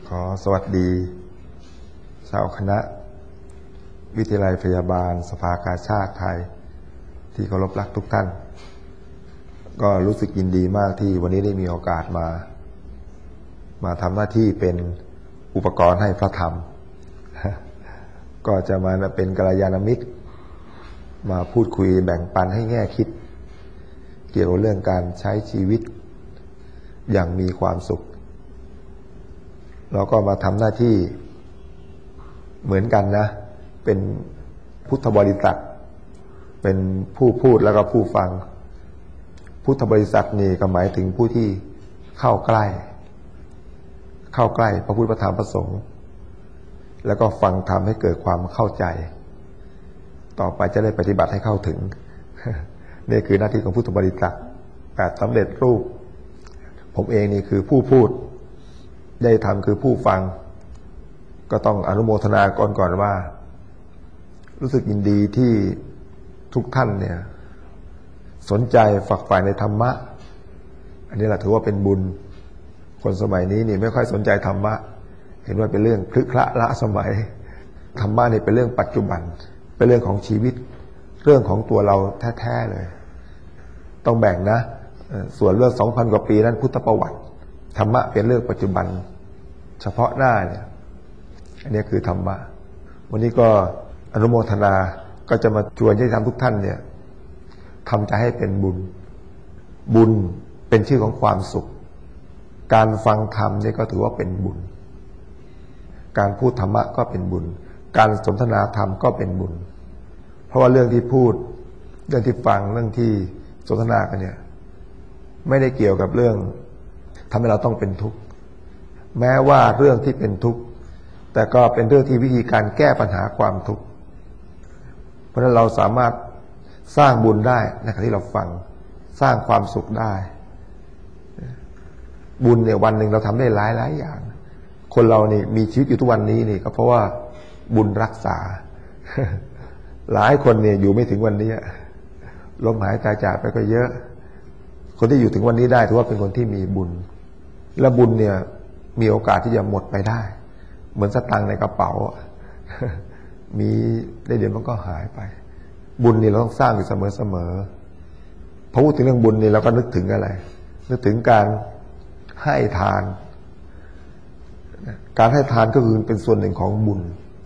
ขอสวัสดีชาวคณะวิทยาลัยพยาบาลสภากาชาดไทยที่เคารพรักทุกท่านก็รู้สึกยินดีมากที่วันนี้ได้มีโอกาสมาทำหน้าที่เป็นอุปกรณ์ให้พระธรรมก็จะมาเป็นกัลยาณมิตรมาพูดคุยแบ่งปันให้แง่คิดเกี่ยวกับเรื่องการใช้ชีวิตอย่างมีความสุขเราก็มาทำหน้าที่เหมือนกันนะเป็นพุทธบริษัทเป็นผู้พูดแล้วก็ผู้ฟังพุทธบริษัทนี่ก็หมายถึงผู้ที่เข้าใกล้พระพุทธพระธรรมพระสงฆ์แล้วก็ฟังธรรมให้เกิดความเข้าใจต่อไปจะได้ปฏิบัติให้เข้าถึงนี่คือหน้าที่ของพุทธบริษัทแบบสำเร็จรูปผมเองนี่คือผู้พูดได้ทำคือผู้ฟังก็ต้องอนุโมทนาก่อนว่ารู้สึกยินดีที่ทุกท่านเนี่ยสนใจฝักใฝ่ในธรรมะอันนี้แหละถือว่าเป็นบุญคนสมัยนี้นี่ไม่ค่อยสนใจธรรมะเห็นว่าเป็นเรื่องคลึกคละละสมัยธรรมะนี่เป็นเรื่องปัจจุบันเป็นเรื่องของชีวิตเรื่องของตัวเราแท้ๆเลยต้องแบ่งนะส่วนเรื่อง 2,000 กว่าปีนั้นพุทธประวัติธรรมะเป็นเรื่องปัจจุบันเฉพาะหน้าเนี่ยอันนี้คือธรรมะวันนี้ก็อนุโมทนาก็จะมาชวนให้ทำทุกท่านเนี่ยทำใจให้เป็นบุญเป็นชื่อของความสุขการฟังธรรมนี่ก็ถือว่าเป็นบุญการพูดธรรมะก็เป็นบุญการสนทนาธรรมก็เป็นบุญเพราะว่าเรื่องที่พูดเรื่องที่ฟังเรื่องที่สนทนากันเนี่ยไม่ได้เกี่ยวกับเรื่องทำให้เราต้องเป็นทุกข์แม้ว่าเรื่องที่เป็นทุกข์แต่ก็เป็นเรื่องที่วิธีการแก้ปัญหาความทุกข์เพราะฉะนั้นเราสามารถสร้างบุญได้ในขณะที่เราฟังสร้างความสุขได้บุญเนี่ยวันหนึ่งเราทำได้หลายอย่างคนเรานี่มีชีวิตอยู่ทุกวันนี้นี่ก็เพราะว่าบุญรักษาหลายคนเนี่ยอยู่ไม่ถึงวันนี้ลมหายใจจากไปก็เยอะคนที่อยู่ถึงวันนี้ได้ถือว่าเป็นคนที่มีบุญและบุญเนี่ยมีโอกาสที่จะหมดไปได้เหมือนสตางค์ในกระเป๋ามีได้เดี๋ยวมันก็หายไปบุญนี่เราต้องสร้างอยู่เสมอพอพูดถึงเรื่องบุญนี่เราก็นึกถึงอะไรนึกถึงการให้ทานการให้ทานก็คือเป็นส่วนหนึ่งของบุญ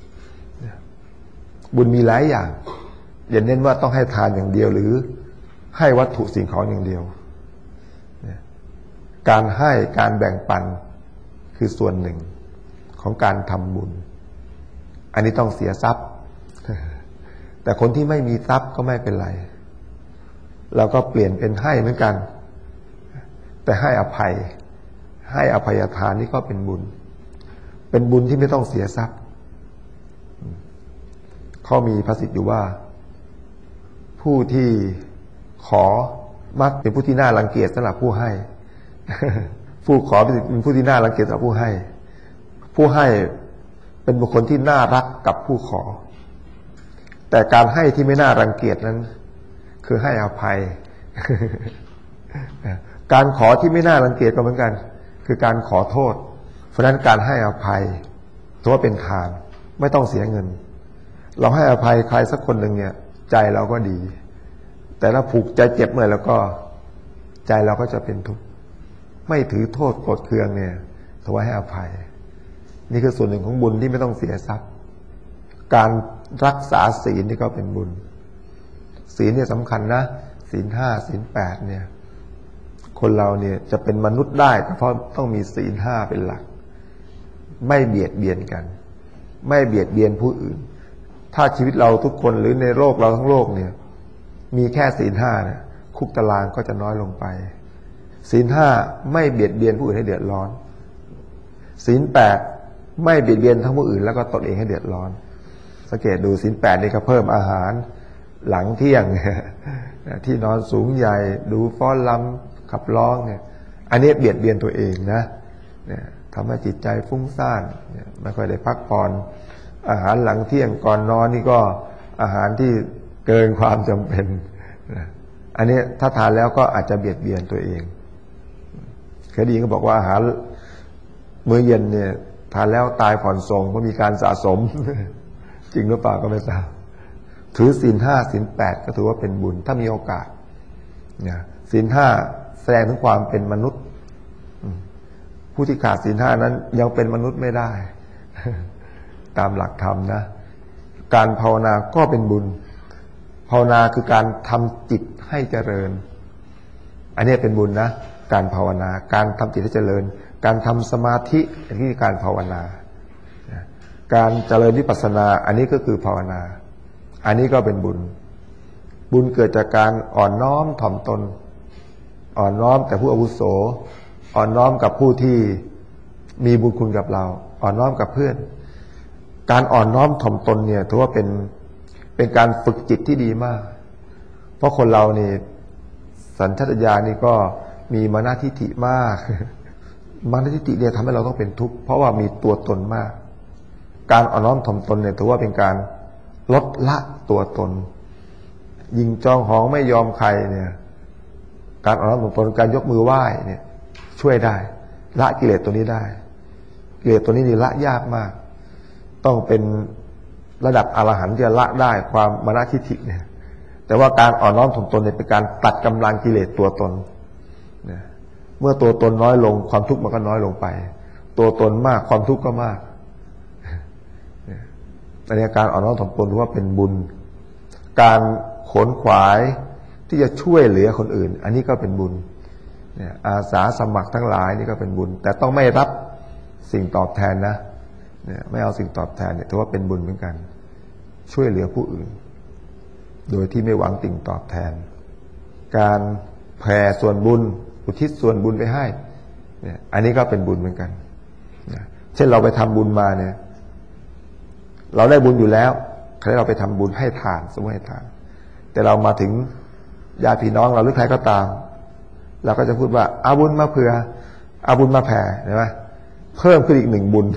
บุญมีหลายอย่างอย่าเน้นว่าต้องให้ทานอย่างเดียวหรือให้วัตถุสิ่งของอย่างเดียวการให้การแบ่งปันคือส่วนหนึ่งของการทำบุญอันนี้ต้องเสียทรัพย์แต่คนที่ไม่มีทรัพย์ก็ไม่เป็นไรเราก็เปลี่ยนเป็นให้เหมือนกันแต่ให้อภัยให้อภัยทานนี่ก็เป็นบุญเป็นบุญที่ไม่ต้องเสียทรัพย์เขามีภาษิตอยู่ว่าผู้ที่ขอมักเป็นผู้ที่น่ารังเกียจสำหรับผู้ให้ผู้ขอเป็นผู้ที่น่ารังเกียจสำหรับผู้ให้เป็นบุคคลที่น่ารักกับผู้ขอแต่การให้ที่ไม่น่ารังเกียจนั้นคือให้อภัยการขอที่ไม่น่ารังเกียจก็เหมือนกันคือการขอโทษเพราะฉะนั้นการให้อภัยถือว่าเป็นทานไม่ต้องเสียเงินเราให้อภัยใครสักคนหนึ่งเนี่ยใจเราก็ดีแต่ถ้าผูกใจเจ็บเมื่อแล้วก็ใจเราก็จะเป็นทุกข์ไม่ถือโทษโกรธเคืองเนี่ยถือว่าให้อภัยนี่คือส่วนหนึ่งของบุญที่ไม่ต้องเสียทรัพย์การรักษาศีลนี่ก็เป็นบุญศีลเนี่ยสำคัญนะศีล 5 ศีล 8เนี่ยคนเราเนี่ยจะเป็นมนุษย์ได้ก็เพราะต้องมีศีล 5เป็นหลักไม่เบียดเบียนกันไม่เบียดเบียนผู้อื่นถ้าชีวิตเราทุกคนหรือในโลกเราทั้งโลกเนี่ยมีแค่ศีล 5เนี่ยคุกตารางก็จะน้อยลงไปศีล 5ไม่เบียดเบียนผู้อื่นให้เดือดร้อนศีล 8ไม่เบียดเบียนทั้งผู้อื่นแล้วก็ตนเองให้เดือดร้อนสังเกตดูศีล 8นี่ก็เพิ่มอาหารหลังเที่ยงที่นอนสูงใหญ่ดูฟ้อนรำขับร้องเนี่ยอันนี้เบียดเบียนตัวเองนะทำให้จิตใจฟุ้งซ่านไม่ค่อยได้พักผ่อนอาหารหลังเที่ยงก่อนนอนนี่ก็อาหารที่เกินความจำเป็นอันนี้ถ้าทานแล้วก็อาจจะเบียดเบียนตัวเองเคยได้ยินก็บอกว่าอาหารมื้อเย็นเนี่ยทานแล้วตายผ่อนส่งเพราะมีการสะสม จริงหรือเปล่าก็ไม่ทราบถือศีล 5ศีล 8ก็ถือว่าเป็นบุญถ้ามีโอกาสศีล 5แสดงถึงความเป็นมนุษย์ผู้ที่ขาดศีล 5นั้นยังเป็นมนุษย์ไม่ได้ ตามหลักธรรมนะการภาวนาก็เป็นบุญภาวนาคือการทำจิตให้เจริญอันนี้เป็นบุญนะการภาวนาการทำจิตให้เจริญการทำสมาธิอันนี้คือการภาวนาการเจริญวิปัสสนาอันนี้ก็คือภาวนาอันนี้ก็เป็นบุญบุญเกิดจากการอ่อนน้อมถ่อมตนอ่อนน้อมแต่ผู้อาวุโสอ่อนน้อมกับผู้ที่มีบุญคุณกับเราอ่อนน้อมกับเพื่อนการอ่อนน้อมถ่อมตนเนี่ยถือว่าเป็นการฝึกจิตที่ดีมากเพราะคนเรานี่สัญชาตญาณนี่ก็มีมานะทิฏฐิมากมานะทิฏฐิเนี่ยทำให้เราต้องเป็นทุกข์เพราะว่ามีตัวตนมากการอ่อนน้อมถ่อมตนเนี่ยถือว่าเป็นการลดละตัวตนยิงจองหองไม่ยอมใครเนี่ยการอ่อนน้อมถ่อมตนการยกมือไหว้เนี่ยช่วยได้ละกิเลสตัวนี้ได้กิเลสตัวนี้นี่ละยากมากต้องเป็นระดับอรหันต์จะละได้ความมานะทิฏฐิเนี่ยแต่ว่าการอ่อนน้อมถ่อมตนเนี่ยเป็นการตัดกำลังกิเลสตัวตนเมื่อตัวตนน้อยลงความทุกข์มันก็น้อยลงไปตัวตนมากความทุกข์ก็มากอันนี้การอ่อนน้อมถ่อมตนถือว่าเป็นบุญการขนขวายที่จะช่วยเหลือคนอื่นอันนี้ก็เป็นบุญอาสาสมัครทั้งหลายนี่ก็เป็นบุญแต่ต้องไม่รับสิ่งตอบแทนนะไม่เอาสิ่งตอบแทนเนี่ยถือว่าเป็นบุญเหมือนกันช่วยเหลือผู้อื่นโดยที่ไม่หวังสิ่งตอบแทนการแผ่ส่วนบุญอุทิศส่วนบุญไปให้เนี่ยอันนี้ก็เป็นบุญเหมือนกันเช่นเราไปทำบุญมาเนี่ยเราได้บุญอยู่แล้วใครเราไปทำบุญให้ทานสมมติให้ทานแต่เรามาถึงญาติพี่น้องเราหรือใครก็ตามเราก็จะพูดว่าเอาบุญมาเผื่อเอาบุญมาแผ่ใช่ไหมเพิ่มขึ้นอีก1บุญ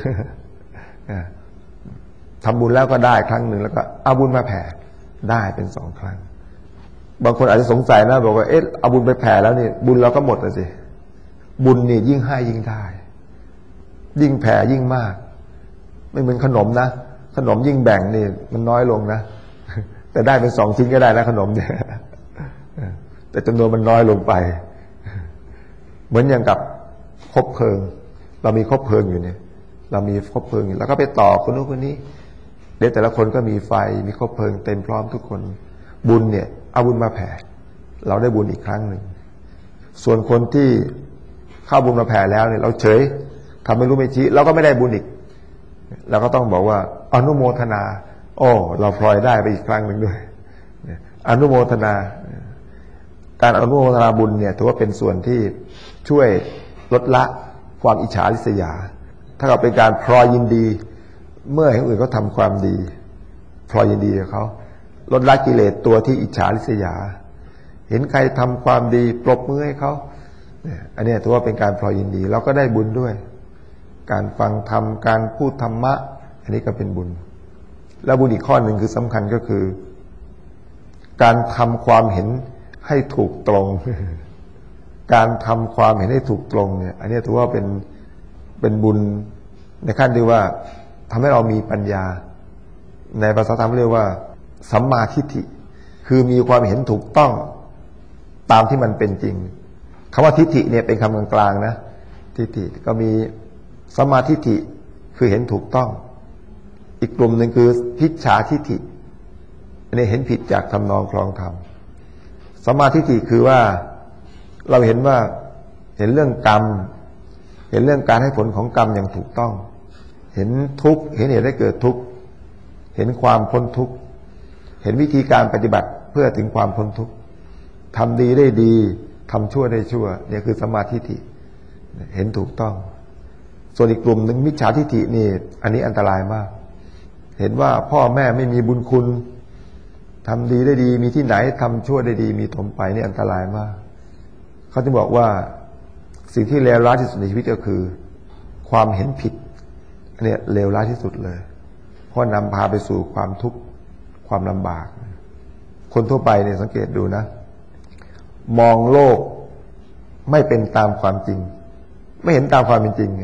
ทำบุญแล้วก็ได้ครั้งหนึ่งแล้วก็เอาบุญมาแผ่ได้เป็น2ครั้งบางคนอาจจะสงสัยนะบอกว่าเอ๊ะเอาบุญไปแผ่แล้วนี่บุญเราก็หมดแล้วสิบุญนี่ยิ่งให้ยิ่งได้ยิ่งแผ่ยิ่งมากไม่เหมือนขนมนะขนมยิ่งแบ่งนี่มันน้อยลงนะแต่ได้เป็น2ชิ้นก็ได้นะขนมเนี่ยแต่จำนวนมันน้อยลงไปเหมือนอย่างกับคบเพลิงเรามีคบเพลิงอยู่เนี่ยเรามีคบเพลิงอยู่แล้วก็ไปต่อคนนู้นคนนี้เดี๋ยวแต่ละคนก็มีไฟมีคบเพลิงเต็มพร้อมทุกคนบุญเนี่ยเอาบุญมาแผ่เราได้บุญอีกครั้งหนึ่งส่วนคนที่เข้าบุญมาแผ่แล้วเนี่ยเราเฉยทำไม่รู้ไม่ชี้เราก็ไม่ได้บุญอีกเราก็ต้องบอกว่าอนุโมทนาโอ้เราพลอยได้ไปอีกครั้งหนึ่งด้วยอนุโมทนาการอนุโมทนาบุญเนี่ยถือว่าเป็นส่วนที่ช่วยลดละความอิจฉาริษยาถ้าเราเป็นการพลอยยินดีเมื่อเห็นคนอื่นเขาทำความดีพลอยยินดีกับเขาลดละกิเลสตัวที่อิจฉาริษยาเห็นใครทำความดีปรบมือให้เขาอันนี้ถือว่าเป็นการพลอยยินดีเราก็ได้บุญด้วยการฟังธรรมการพูดธรรมะอันนี้ก็เป็นบุญแล้วบุญอีกข้อหนึ่งคือสำคัญก็คือการทำความเห็นให้ถูกตรงการทำความเห็นให้ถูกตรงเนี่ยอันนี้ถือว่าเป็นบุญในขั้นที่ว่าทำให้เรามีปัญญาในภาษาธรรมเรียกว่าสัมมาทิฏฐิคือมีความเห็นถูกต้องตามที่มันเป็นจริงคำว่าทิฏฐิเนี่ยเป็นคำกลางๆนะทิฏฐิก็มีสัมมาทิฏฐิคือเห็นถูกต้องอีกกลุ่มหนึ่งคือมิจฉาทิฏฐิอันนี้เห็นผิดจากทำนองคลองธรรมสัมมาทิฏฐิคือว่าเราเห็นว่าเห็นเรื่องกรรมเห็นเรื่องการให้ผลของกรรมอย่างถูกต้องเห็นทุกข์เห็นเหตุให้เกิดทุกข์เห็นความพ้นทุกข์เห็นวิธีการปฏิบัติเพื่อถึงความพ้นทุกข์ทำดีได้ดีทำชั่วได้ชั่วเนี่ยคือสัมมาทิฏฐิเห็นถูกต้องส่วนอีกกลุ่มหนึ่งมิจฉาทิฏฐินี่อันนี้อันตรายมากเห็นว่าพ่อแม่ไม่มีบุญคุณทำดีได้ดีมีที่ไหนทำชั่วได้ดีมีถมไปนี่อันตรายมากเขาจะบอกว่าสิ่งที่เลวร้ายที่สุดในชีวิตก็คือความเห็นผิดอันนี้เลวร้ายที่สุดเลยเพราะนำพาไปสู่ความทุกข์ความลำบากคนทั่วไปเนี่ยสังเกตดูนะมองโลกไม่เป็นตามความจริงไม่เห็นตามความเป็นจริง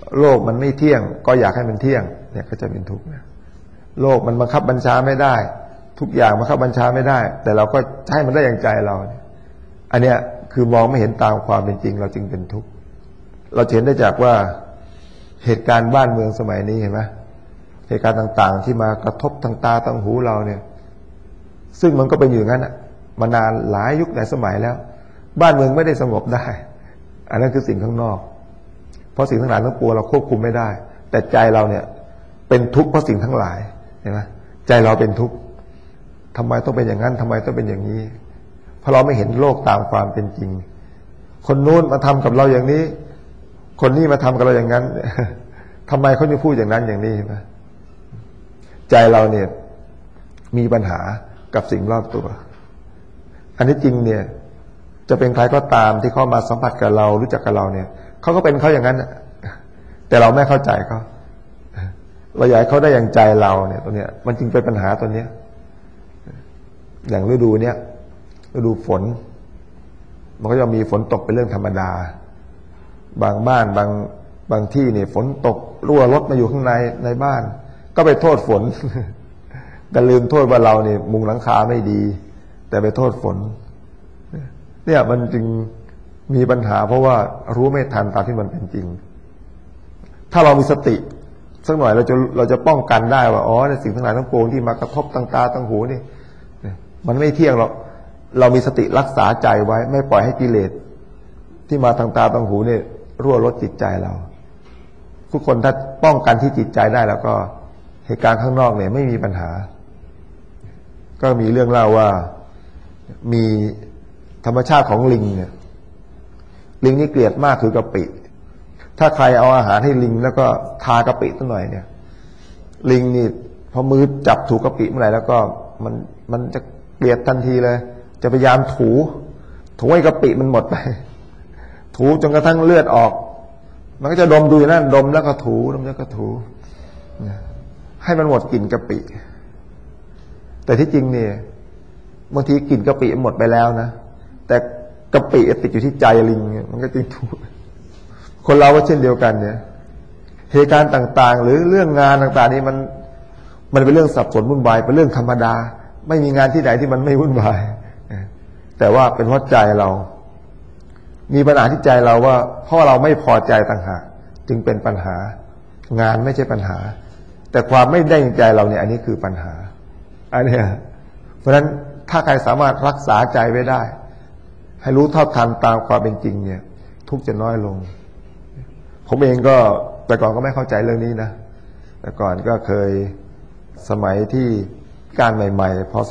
โลกมันไม่เที่ยงก็อยากให้มันเที่ยงเนี่ยก็จะเป็นทุกข์นะโลกมันบังคับบัญชาไม่ได้ทุกอย่างบังคับบัญชาไม่ได้แต่เราก็ให้มันได้อย่างใจเราอันเนี้ยคือมองไม่เห็นตามความเป็นจริงเราจึงเป็นทุกข์เราเห็นได้จากว่าเหตุการณ์บ้านเมืองสมัยนี้เห็นไหมเหตุการณ์ต่างๆที่มากระทบทางตาทางหูเราเนี่ยซึ่งมันก็เป็นอยู่อย่างนั้นมานานหลายยุคหลายสมัยแล้วบ้านเมืองไม่ได้สงบได้อันนั้นคือสิ่งข้างนอกเพราะสิ่งทั้งหลายทั้งปวงเราควบคุมไม่ได้แต่ใจเราเนี่ยเป็นทุกข์เพราะสิ่งทั้งหลายเห็นไหมใจเราเป็นทุกข์ทำไมต้องเป็นอย่างนั้นทำไมต้องเป็นอย่างนี้เพราะเราไม่เห็นโลกตามความเป็นจริงคนนู้นมาทำกับเราอย่างนี้คนนี้มาทำกับเราอย่างนั้นทำไมเขาจะพูดอย่างนั้นอย่างนี้ใช่ไหมใจเราเนี่ยมีปัญหากับสิ่งรอบตัวอันนี้จริงเนี่ยจะเป็นใครก็ตามที่เข้ามาสัมผัสกับเรารู้จักกับเราเนี่ยเขาก็เป็นเขาอย่างนั้นแต่เราไม่เข้าใจเขาเราอยากให้เขาได้อย่างใจเราเนี่ยตัวเนี้ยมันจึงเป็นปัญหาตัวเนี้ยอย่างฤดูเนี้ยฤดูฝนมันก็จะมีฝนตกเป็นเรื่องธรรมดาบางบ้านบางที่เนี่ยฝนตกรั่วรถมาอยู่ข้างในบ้านก็ไปโทษฝนแต่ลืมโทษว่าเราเนี่ยมุงหลังคาไม่ดีแต่ไปโทษฝนเนี่ยมันจึงมีปัญหาเพราะว่ารู้ไม่ทันตามที่มันเป็นจริงถ้าเรามีสติสักหน่อยเราจะป้องกันได้ว่าอ๋อในสิ่งทั้งหลายทั้งปวงที่มากระทบทางตาทางหูนี่มันไม่เที่ยงหรอกเรามีสติรักษาใจไว้ไม่ปล่อยให้กิเลสที่มาทางตาทางหูเนี่ยรั่วรดจิตใจเราทุกคนถ้าป้องกันที่จิตใจได้แล้วก็เหตุการณ์ข้างนอกเนี่ยไม่มีปัญหาก็มีเรื่องเล่าว่ามีธรรมชาติของลิงเนี่ยลิงนี่เกลียดมากคือกะปิถ้าใครเอาอาหารให้ลิงแล้วก็ทากะปิสักหน่อยเนี่ยลิงนี่พอมือจับถูกกะปิเมื่อไหร่แล้วก็มันจะเกลียดทันทีเลยจะพยายามถูให้กะปิมันหมดไปถูจนกระทั่งเลือดออกมันก็จะดมดูอยู่นั่นดมแล้วก็ถูดมแล้วก็ถูให้มันหมดกลิ่นกะปิแต่ที่จริงเนี่ยบางทีกลิ่นกะปิหมดไปแล้วนะแต่กะปิติดอยู่ที่ใจลิงมันก็จริงถูกคนเราก็เช่นเดียวกันเนี่ยเหตุการณ์ต่างๆหรือเรื่องงานต่างๆนี่มันเป็นเรื่องสับสนวุ่นวายเป็นเรื่องธรรมดาไม่มีงานที่ไหนที่มันไม่วุ่นวายแต่ว่าเป็นเพราะใจเรามีปัญหาที่ใจเราว่าเพราะเราไม่พอใจต่างหากจึงเป็นปัญหางานไม่ใช่ปัญหาแต่ความไม่ได้ใจเราเนี่ยอันนี้คือปัญหาอันนี้เพราะฉะนั้นถ้าใครสามารถรักษาใจไว้ได้ให้รู้เท่าทันตามความเป็นจริงเนี่ยทุกข์จะน้อยลงผมเองก็แต่ก่อนก็ไม่เข้าใจเรื่องนี้นะแต่ก่อนก็เคยสมัยที่การใหม่ๆพศ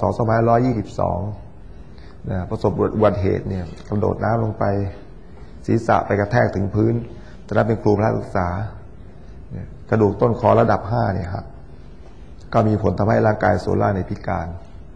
2522นะประสบอุบัติเหตุเนี่ยกระโดดน้ำลงไปศีรษะไปกระแทกถึงพื้นตอนนั้นเป็นครูพระศึกษากระดูกต้นคอระดับ5เนี่ยครับก็มีผลทำให้ร่างกายส่วนล่างในพิการ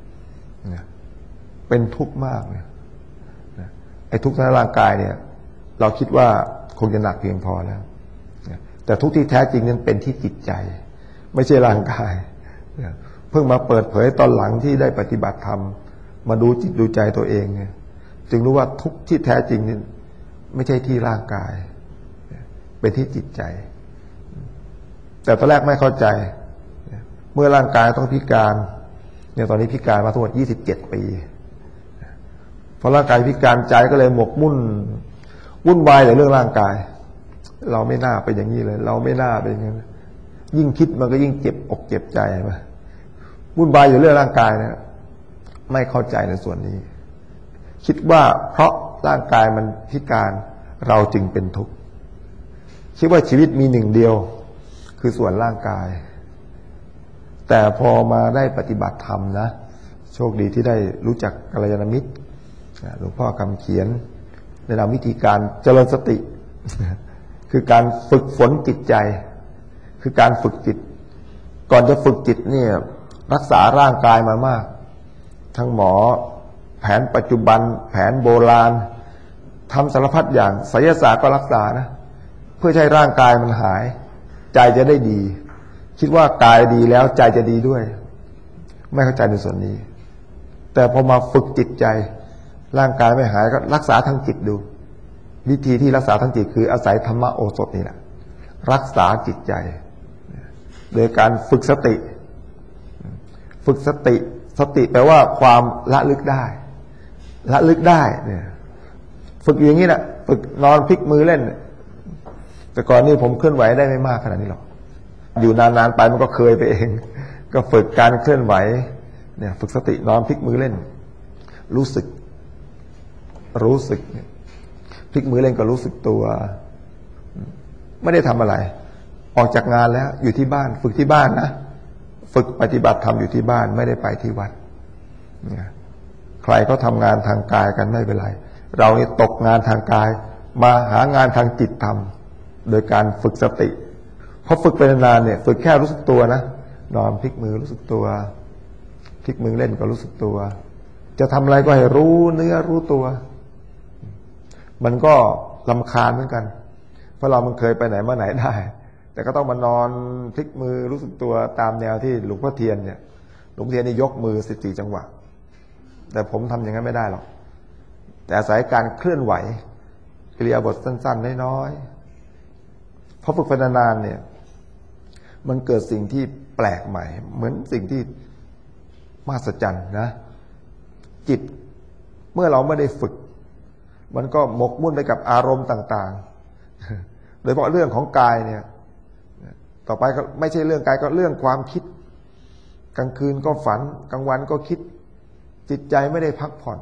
เป็นทุกข์มากเนี่ยไอ้ทุกข์ในร่างกายเนี่ยเราคิดว่าคงจะหนักเพียงพอแล้วแต่ทุกข์ที่แท้จริงนั้นเป็นที่จิตใจไม่ใช่ร่างกายเพิ่งมาเปิดเผยตอนหลังที่ได้ปฏิบัติธรรมมาดูจิตดูใจตัวเองเนี่ยจึงรู้ว่าทุกข์ที่แท้จริงนี่ไม่ใช่ที่ร่างกายเป็นที่จิตใจแต่ตอนแรกไม่เข้าใจเมื่อร่างกายต้องพิการเนี่ยตอนนี้พิการมาทั้งหมด27 ปีพอร่างกายพิการใจก็เลยหมกมุ่นวุ่นวายในเรื่องร่างกายเราไม่น่าเป็นอย่างนี้เลยเราไม่น่าเป็นอย่างนี้ยิ่งคิดมันก็ยิ่งเจ็บอกเจ็บใจมาวุ่นวายอยู่เรื่องร่างกายนะไม่เข้าใจในส่วนนี้คิดว่าเพราะร่างกายมันพิการเราจึงเป็นทุกข์คิดว่าชีวิตมีหนึ่งเดียวคือส่วนร่างกายแต่พอมาได้ปฏิบัติธรรมนะโชคดีที่ได้รู้จักกัลยาณมิตรหลวงพ่อคำเขียนแนะนำวิธีการเจริญสติคือการฝึกฝนจิตใจคือการฝึกจิตก่อนจะฝึกจิตเนี่ยรักษาร่างกายมามากทั้งหมอแผนปัจจุบันแผนโบราณทำสารพัดอย่างไสยศาสตร์ก็รักษานะเพื่อให้ร่างกายมันหายใจจะได้ดีคิดว่ากายดีแล้วใจจะดีด้วยไม่เข้าใจในส่วนนี้แต่พอมาฝึกจิตใจร่างกายไม่หายก็รักษาทางจิตดูวิธีที่รักษาทางจิตคืออาศัยธรรมโอสถนี่แหละรักษาจิตใจโดยการฝึกสติฝึกสติแปลว่าความละลึกได้ละลึกได้เนี่ยฝึกอย่างนี้นะฝึกนอนพลิกมือเล่นแต่ก่อนนี้ผมเคลื่อนไหวได้ไม่มากขนาดนี้หรอกอยู่นานๆไปมันก็เคยไปเองก็ฝึกการเคลื่อนไหวเนี่ยฝึกสตินอนพลิกมือเล่นรู้สึกพลิกมือเล่นก็รู้สึกตัวไม่ได้ทำอะไรออกจากงานแล้วอยู่ที่บ้านฝึกที่บ้านนะฝึกปฏิบัติธรรมอยู่ที่บ้านไม่ได้ไปที่วัดใครก็ทำงานทางกายกันไม่เป็นไรเรานี่ตกงานทางกายมาหางานทางจิตทำโดยการฝึกสติพอฝึกไปนานๆเนี่ยฝึกแค่รู้สึกตัวนะนอนพลิกมือรู้สึกตัวพลิกมือเล่นก็รู้สึกตัวจะทำอะไรก็ให้รู้เนื้อรู้ตัวมันก็รำคาญเหมือนกันเพราะเรามันเคยไปไหนมาไหนได้แต่ก็ต้องมานอนพลิกมือรู้สึกตัวตามแนวที่หลวงพ่อเทียนเนี่ยหลวงพ่อเทียนนี่ยกมือ14จังหวะแต่ผมทำอย่างนั้นไม่ได้หรอกแต่อาศัยการเคลื่อนไหวอิริยาบถสั้นๆน้อยๆพอฝึกไปนานๆเนี่ยมันเกิดสิ่งที่แปลกใหม่เหมือนสิ่งที่มหัศจรรย์นะจิตเมื่อเราไม่ได้ฝึกมันก็หมกมุ่นไปกับอารมณ์ต่างๆโดยเฉพาะเรื่องของกายเนี่ยต่อไปก็ไม่ใช่เรื่องกายก็เรื่องความคิดกลางคืนก็ฝันกลางวันก็คิดจิตใจไม่ได้พักผ่อน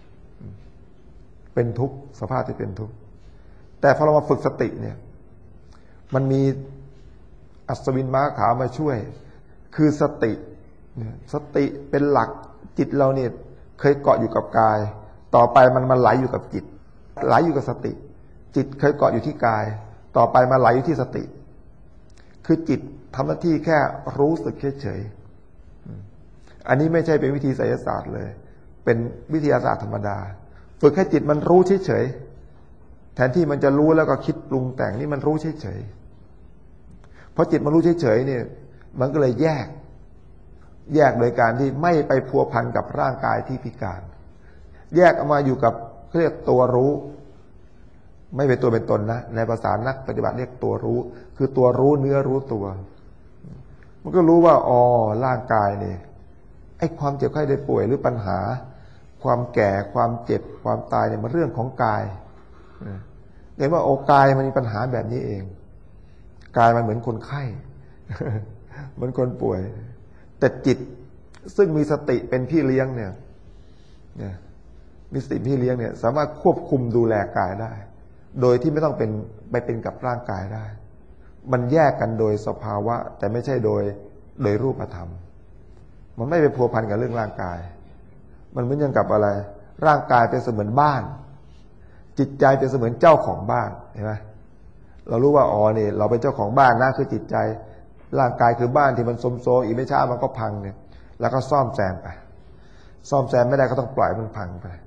เป็นทุกข์สภาพที่เป็นทุกข์แต่พอเรามาฝึกสติเนี่ยมันมีอัศวินม้าขาวมาช่วยคือสติเป็นหลักจิตเราเนี่ยเคยเกาะอยู่กับกายต่อไปมันไหลอยู่กับจิตไหลอยู่กับสติจิตเคยเกาะอยู่ที่กายต่อไปมาไหลอยู่ที่สติคือจิตทำหน้าที่แค่รู้สึกเฉยๆอันนี้ไม่ใช่เป็นวิธีไสยศาสตร์เลยเป็นวิทยาศาสตร์ธรรมดาฝึกให้จิตมันรู้เฉยๆแทนที่มันจะรู้แล้วก็คิดปรุงแต่งนี่มันรู้เฉยๆเพราะจิตมันรู้เฉยๆเนี่ยมันก็เลยแยกโดยการที่ไม่ไปพัวพันกับร่างกายที่พิการแยกออกมาอยู่กับเรียกตัวรู้ไม่เป็นตัวเป็นตนนะในภาษานักปฏิบัติเรียกตัวรู้คือตัวรู้เนื้อรู้ตัวมันก็รู้ว่าอ๋อร่างกายเนี่ยไอ้ความเจ็บไข้ได้ป่วยหรือปัญหาความแก่ความเจ็บความตายเนี่ยมันเรื่องของกายเห็นว่าโอ้กายมันมีปัญหาแบบนี้เองกายมันเหมือนคนไข้เหมือนคนป่วยแต่จิตซึ่งมีสติเป็นพี่เลี้ยงเนี่ยมีสติพี่เลี้ยงเนี่ยสามารถควบคุมดูแลกายได้โดยที่ไม่ต้องไปเป็นกับร่างกายได้มันแยกกันโดยสภาวะแต่ไม่ใช่โดยรูปธรรมมันไม่ไปพัวพันกับเรื่องร่างกายมันเหมือนอย่างกับอะไรร่างกายเป็นเสมือนบ้านจิตใจเป็นเสมือนเจ้าของบ้านเห็นไหมเรารู้ว่าอ๋อนี่เราเป็นเจ้าของบ้านนะคือจิตใจร่างกายคือบ้านที่มันโทรมอีกไม่ช้ามันก็พังเนี่ยแล้วก็ซ่อมแซมไปซ่อมแซมไม่ได้ก็ต้องปล่อยมันพังไป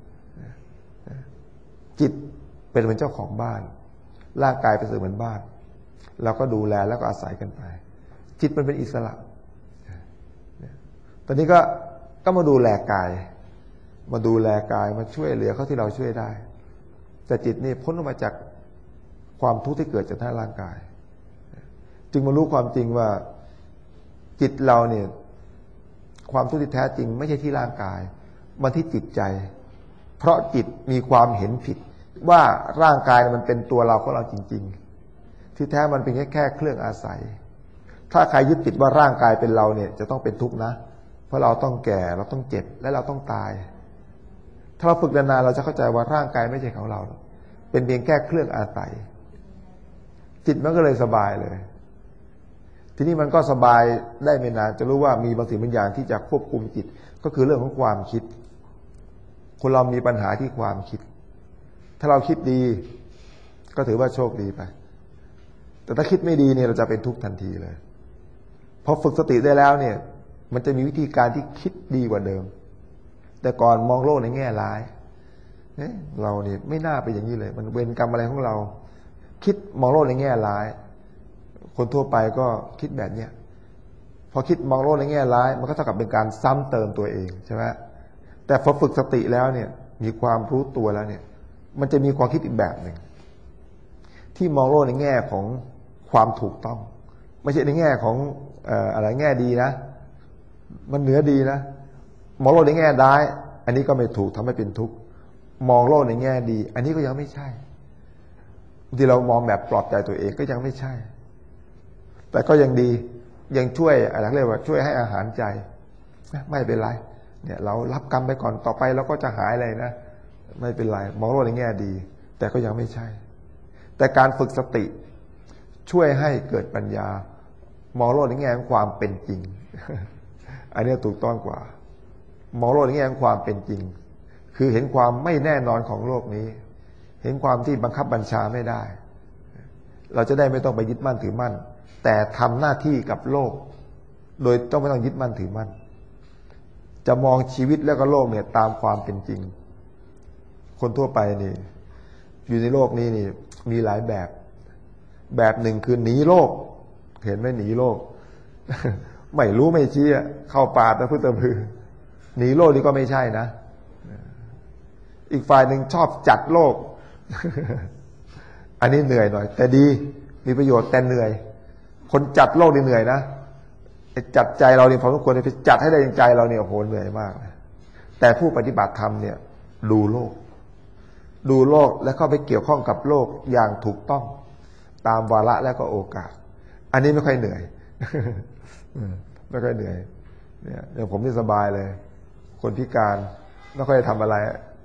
จิตเป็นเหมือนเจ้าของบ้านร่างกายเป็นเสมือนบ้านเราก็ดูแลแล้วก็อาศัยกันไปจิตมันเป็นอิสระตอนนี้ก็มาดูแลกายมาช่วยเหลือเขาที่เราช่วยได้แต่จิตนี่พ้นออกมาจากความทุกข์ที่เกิดจากทางร่างกายจึงมารู้ความจริงว่าจิตเราเนี่ยความทุกข์ที่แท้จริงไม่ใช่ที่ร่างกายมันที่จิตใจเพราะจิตมีความเห็นผิดว่าร่างกายมันเป็นตัวเราของเราจริงๆที่แท้มันเป็นแค่เครื่องอาศัยถ้าใครยึดติดว่าร่างกายเป็นเราเนี่ยจะต้องเป็นทุกข์นะเพราะเราต้องแก่เราต้องเจ็บและเราต้องตายถ้าเราฝึกนานๆเราจะเข้าใจว่าร่างกายไม่ใช่ของเราเป็นเพียงแค่เครื่องอาศัยจิตมันก็เลยสบายเลยทีนี้มันก็สบายได้ไม่นานจะรู้ว่ามีบางสิ่งบางอย่างที่จะควบคุมจิตก็คือเรื่องของความคิดคนเรามีปัญหาที่ความคิดถ้าเราคิดดีก็ถือว่าโชคดีไปแต่ถ้าคิดไม่ดีเนี่ยเราจะเป็นทุกข์ทันทีเลยพอฝึกสติได้แล้วเนี่ยมันจะมีวิธีการที่คิดดีกว่าเดิมแต่ก่อนมองโลกในแง่ร้ายเราเนี่ยไม่น่าไปอย่างนี้เลยมันเวรกรรมอะไรของเราคิดมองโลกในแง่ร้ายคนทั่วไปก็คิดแบบเนี้ยพอคิดมองโลกในแง่ร้ายมันก็เท่ากับเป็นการซ้ำเติมตัวเองใช่ไหมแต่พอฝึกสติแล้วเนี่ยมีความรู้ตัวแล้วเนี่ยมันจะมีความคิดอีกแบบหนึ่งที่มองโลกในแง่ของความถูกต้องไม่ใช่ในแง่ของอะไรแง่ดีนะมันเหนือดีนะมองโลกในแง่ร้ายอันนี้ก็ไม่ถูกทำให้เป็นทุกข์มองโลกในแง่ดีอันนี้ก็ยังไม่ใช่ที่เรามองแบบปลอบใจตัวเองก็ยังไม่ใช่แต่ก็ยังดียังช่วยอะไรเรียกว่าช่วยให้อาหารใจไม่เป็นไรเนี่ยเรารับกรรมไปก่อนต่อไปเราก็จะหายเลยนะไม่เป็นไรมองโลกในแง่ดีแต่ก็ยังไม่ใช่แต่การฝึกสติช่วยให้เกิดปัญญามองโลกในแง่ของความเป็นจริงอันนี้ถูกต้องกว่ามองโลกในแง่ของความเป็นจริงคือเห็นความไม่แน่นอนของโลกนี้เห็นความที่บังคับบัญชาไม่ได้เราจะได้ไม่ต้องไปยึดมั่นถือมั่นแต่ทำหน้าที่กับโลกโดยต้องไม่ต้องยึดมั่นถือมั่นจะมองชีวิตแล้วก็โลกเนี่ยตามความเป็นจริงคนทั่วไปนี่อยู่ในโลกนี้นี่มีหลายแบบหนึ่งคือหนีโลกเห็นไหมหนีโลก ไม่รู้ไม่ชี้เข้าป่าตะพื้นตะพือหนีโลกนี่ก็ไม่ใช่นะอีกฝ่ายหนึ่งชอบจัดโลก อันนี้เหนื่อยหน่อยแต่ดีมีประโยชน์แต่เหนื่อยคนจัดโลกนี่เหนื่อยนะจัดใจเราเนี่ยพอทุกคนไปจัดให้ได้ใจเราเนี่ยโหเหนื่อยมากแต่ผู้ปฏิบัติธรรมเนี่ยดูโลกและเข้าไปเกี่ยวข้องกับโลกอย่างถูกต้องตามวาระและก็โอกาสอันนี้ไม่ค่อยเหนื่อยไม่ค่อยเหนื่อยเนี่ยอย่างผมนี่สบายเลยคนพิการไม่ค่อยทำอะไร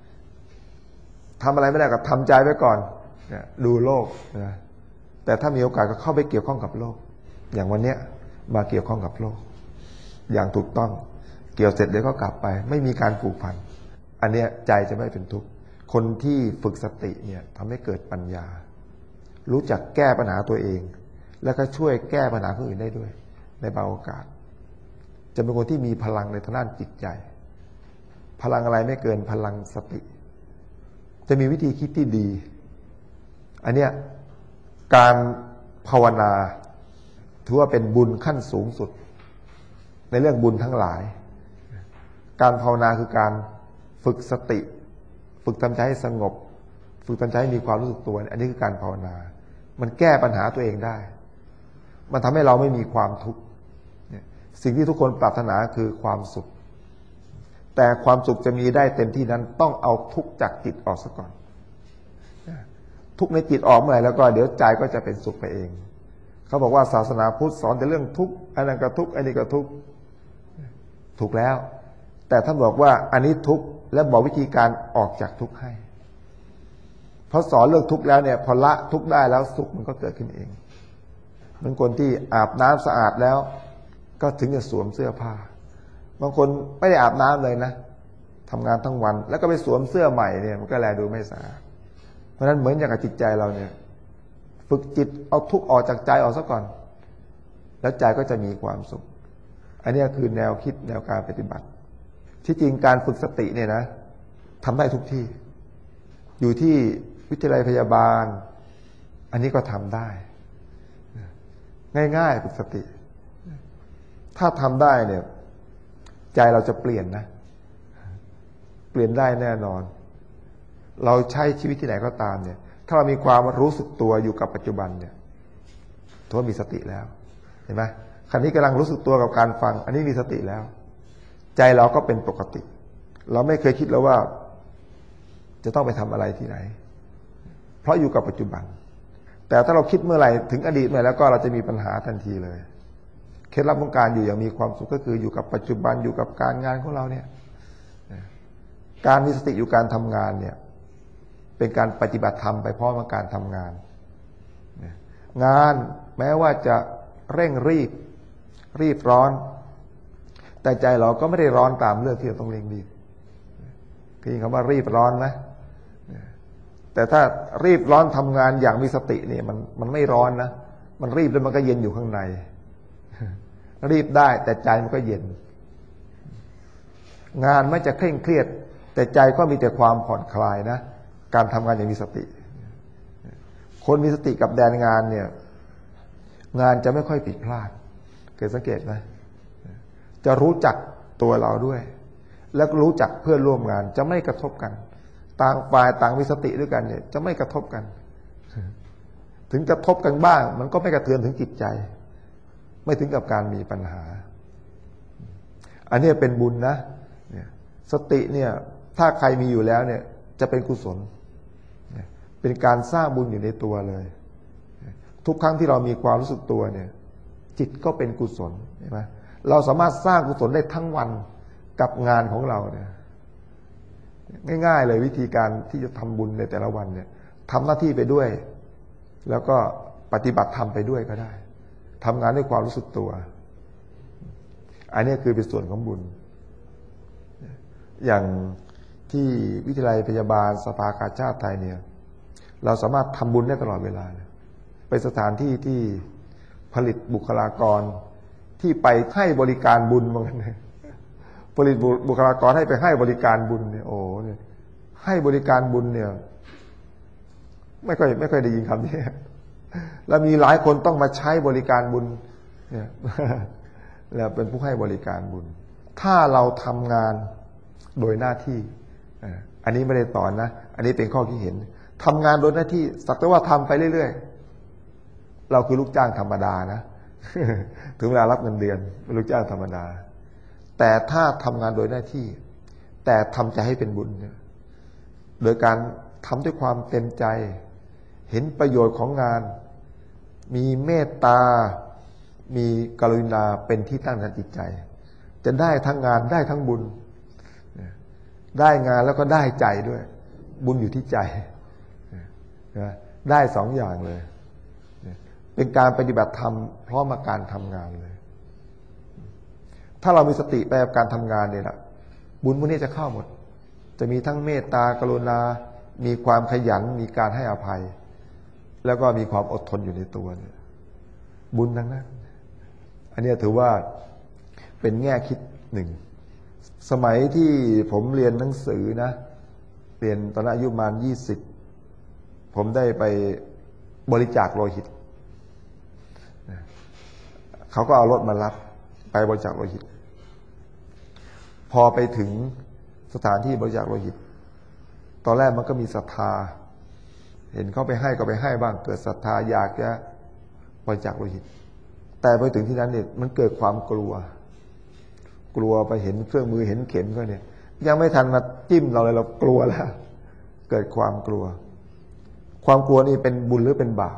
ไม่ได้ก็ทำใจไว้ก่อนเนี่ยดูโลกนะแต่ถ้ามีโอกาสก็เข้าไปเกี่ยวข้องกับโลกอย่างวันเนี้ยมาเกี่ยวข้องกับโลกอย่างถูกต้องเกี่ยวเสร็จเดี๋ยวก็กลับไปไม่มีการผูกพันอันเนี้ยใจจะไม่เป็นทุกข์คนที่ฝึกสติเนี่ยทำให้เกิดปัญญารู้จักแก้ปัญหาตัวเองแล้วก็ช่วยแก้ปัญหาคนอื่นได้ด้วยในบางโอกาสจะเป็นคนที่มีพลังในทางด้านจิตใจพลังอะไรไม่เกินพลังสติจะมีวิธีคิดที่ดีอันเนี้ยการภาวนาถือว่าเป็นบุญขั้นสูงสุดในเรื่องบุญทั้งหลายการภาวนาคือการฝึกสติฝึกทำใจให้สงบฝึกทำใจให้มีความรู้สึกตัวอันนี้คือการภาวนามันแก้ปัญหาตัวเองได้มันทำให้เราไม่มีความทุกข์สิ่งที่ทุกคนปรารถนาคือความสุขแต่ความสุขจะมีได้เต็มที่นั้นต้องเอาทุกข์จากจิตออกซะก่อนทุกข์ในจิตออกเมื่อไหร่แล้วก็เดี๋ยวใจก็จะเป็นสุขไปเองเขาบอกว่าศาสนาพุทธสอนแต่เรื่องทุกข์อันนั้นก็ทุกข์อันนี้ก็ทุกข์ถูกแล้วแต่ท่านบอกว่าอันนี้ทุกข์และบอกวิธีการออกจากทุกข์ให้เพราะสอนเรื่องทุกข์แล้วเนี่ยพอละทุกข์ได้แล้วสุขมันก็เกิดขึ้นเองเหมือนคนที่อาบน้ำสะอาดแล้วก็ถึงจะสวมเสื้อผ้าบางคนไม่ได้อาบน้ำเลยนะทำงานทั้งวันแล้วก็ไปสวมเสื้อใหม่เนี่ยมันก็แลดูไม่สะอาดเพราะฉะนั้นเหมือนอย่างกับจิตใจเราเนี่ยฝึกจิตเอาทุกข์ออกจากใจออกซะก่อนแล้วใจก็จะมีความสุขอันนี้คือแนวคิดแนวการปฏิบัติที่จริงการฝึกสติเนี่ยนะทำได้ทุกที่อยู่ที่วิทยาลัยพยาบาลอันนี้ก็ทำได้ง่ายๆฝึกสติถ้าทำได้เนี่ยใจเราจะเปลี่ยนนะเปลี่ยนได้แน่นอนเราใช้ชีวิตที่ไหนก็ตามเนี่ยถ้าเรามีความรู้สึกตัวอยู่กับปัจจุบันเนี่ยถือว่ามีสติแล้วเห็นไหมขณะนี้กำลังรู้สึกตัวกับการฟังอันนี้มีสติแล้วใจเราก็เป็นปกติเราไม่เคยคิดแล้วว่าจะต้องไปทำอะไรที่ไหนเพราะอยู่กับปัจจุบันแต่ถ้าเราคิดเมื่อไหร่ถึงอดีตเมื่อไหร่แล้วก็เราจะมีปัญหาทันทีเลยเคล็ดลับของการอยู่อย่างมีความสุขก็คืออยู่กับปัจจุบันอยู่กับการงานของเราเนี่ยการมีสติอยู่การทำงานเนี่ยเป็นการปฏิบัติธรรมไปพร้อมกับการทำงานงานแม้ว่าจะเร่งรีบร้อนแต่ใจเราก็ไม่ได้ร้อนตามเรื่องที่เราต้องเร่งรีบคือคำว่ารีบร้อนนะแต่ถ้ารีบร้อนทำงานอย่างมีสติเนี่ยมันไม่ร้อนนะมันรีบแล้วมันก็เย็นอยู่ข้างในรีบได้แต่ใจมันก็เย็นงานไม่จะเคร่งเครียดแต่ใจก็มีแต่ความผ่อนคลายนะการทำงานอย่างมีสติคนมีสติกับแดนงานเนี่ยงานจะไม่ค่อยผิดพลาดเคยสังเกตไหมจะรู้จักตัวเราด้วยแล้วรู้จักเพื่อนร่วมงานจะไม่กระทบกันต่างฝ่ายต่างมีสติด้วยกันเนี่ยจะไม่กระทบกันถึงจะทบกันบ้างมันก็ไม่กระเทือนถึงจิตใจไม่ถึงกับการมีปัญหาอันนี้เป็นบุญนะเนี่ยสติเนี่ยถ้าใครมีอยู่แล้วเนี่ยจะเป็นกุศลเป็นการสร้างบุญอยู่ในตัวเลยทุกครั้งที่เรามีความรู้สึกตัวเนี่ยจิตก็เป็นกุศลใช่ไหมเราสามารถสร้างกุศลได้ทั้งวันกับงานของเราเนี่ยง่ายๆเลยวิธีการที่จะทำบุญในแต่ละวันเนี่ยทำหน้าที่ไปด้วยแล้วก็ปฏิบัติธรรมไปด้วยก็ได้ทำงานด้วยความรู้สึกตัวอันนี้คือเป็นส่วนของบุญอย่างที่วิทยาลัยพยาบาลสภากาชาดไทยเนี่ยเราสามารถทำบุญได้ตลอดเวลาเป็นสถานที่ที่ผลิตบุคลากรที่ไปให้บริการบุญเหมือนกันผลิตบุคลากรให้ไปให้บริการบุญเนี่ยโอ้เนี่ยให้บริการบุญเนี่ยไม่ค่อยได้ยินคำนี้แล้วมีหลายคนต้องมาใช้บริการบุญเนี่ยแล้วเป็นผู้ให้บริการบุญถ้าเราทำงานโดยหน้าที่อันนี้ไม่ได้สอนนะอันนี้เป็นข้อคิดเห็นทำงานโดยหน้าที่สักแต่ว่าทำไปเรื่อยๆเราคือลูกจ้างธรรมดานะถึงเวลารับเงินเดือนเป็นลูกจ้างธรรมดาแต่ถ้าทำงานโดยหน้าที่แต่ทำใจให้เป็นบุญเนี่ยโดยการทำด้วยความเต็มใจเห็นประโยชน์ของงานมีเมตตามีกรุณาเป็นที่ตั้งทางจิตใจจะได้ทั้งงานได้ทั้งบุญได้งานแล้วก็ได้ใจด้วยบุญอยู่ที่ใจได้สองอย่างเลยเป็นการปฏิบัติธรรมพร้อมกับการทำงานเลยถ้าเรามีสติไปกับการทำงานเนี่ยนะบุญพวกนี้จะเข้าหมดจะมีทั้งเมตตากรุณามีความขยันมีการให้อภัยแล้วก็มีความอดทนอยู่ในตัวเนี่ยบุญทั้งนั้นอันนี้ถือว่าเป็นแง่คิดหนึ่งสมัยที่ผมเรียนหนังสือนะเรียนตอนอายุประมาณ20ผมได้ไปบริจาคโลหิตเขาก็เอารถมารับไปบริจาคโลหิตพอไปถึงสถานที่บริจาคโลหิตตอนแรกมันก็มีศรัทธาเห็นเขาไปให้ก็ไปให้บ้างเกิดศรัทธาอยากจะบริจาคโลหิตแต่ไปถึงที่นั้นเนี่ยมันเกิดความกลัวไปเห็นเครื่องมือเห็นเข็มก็เนี่ยยังไม่ทันมาจิ้มเราเลยเรากลัวแล้วเกิดความกลัวนี่เป็นบุญหรือเป็นบาป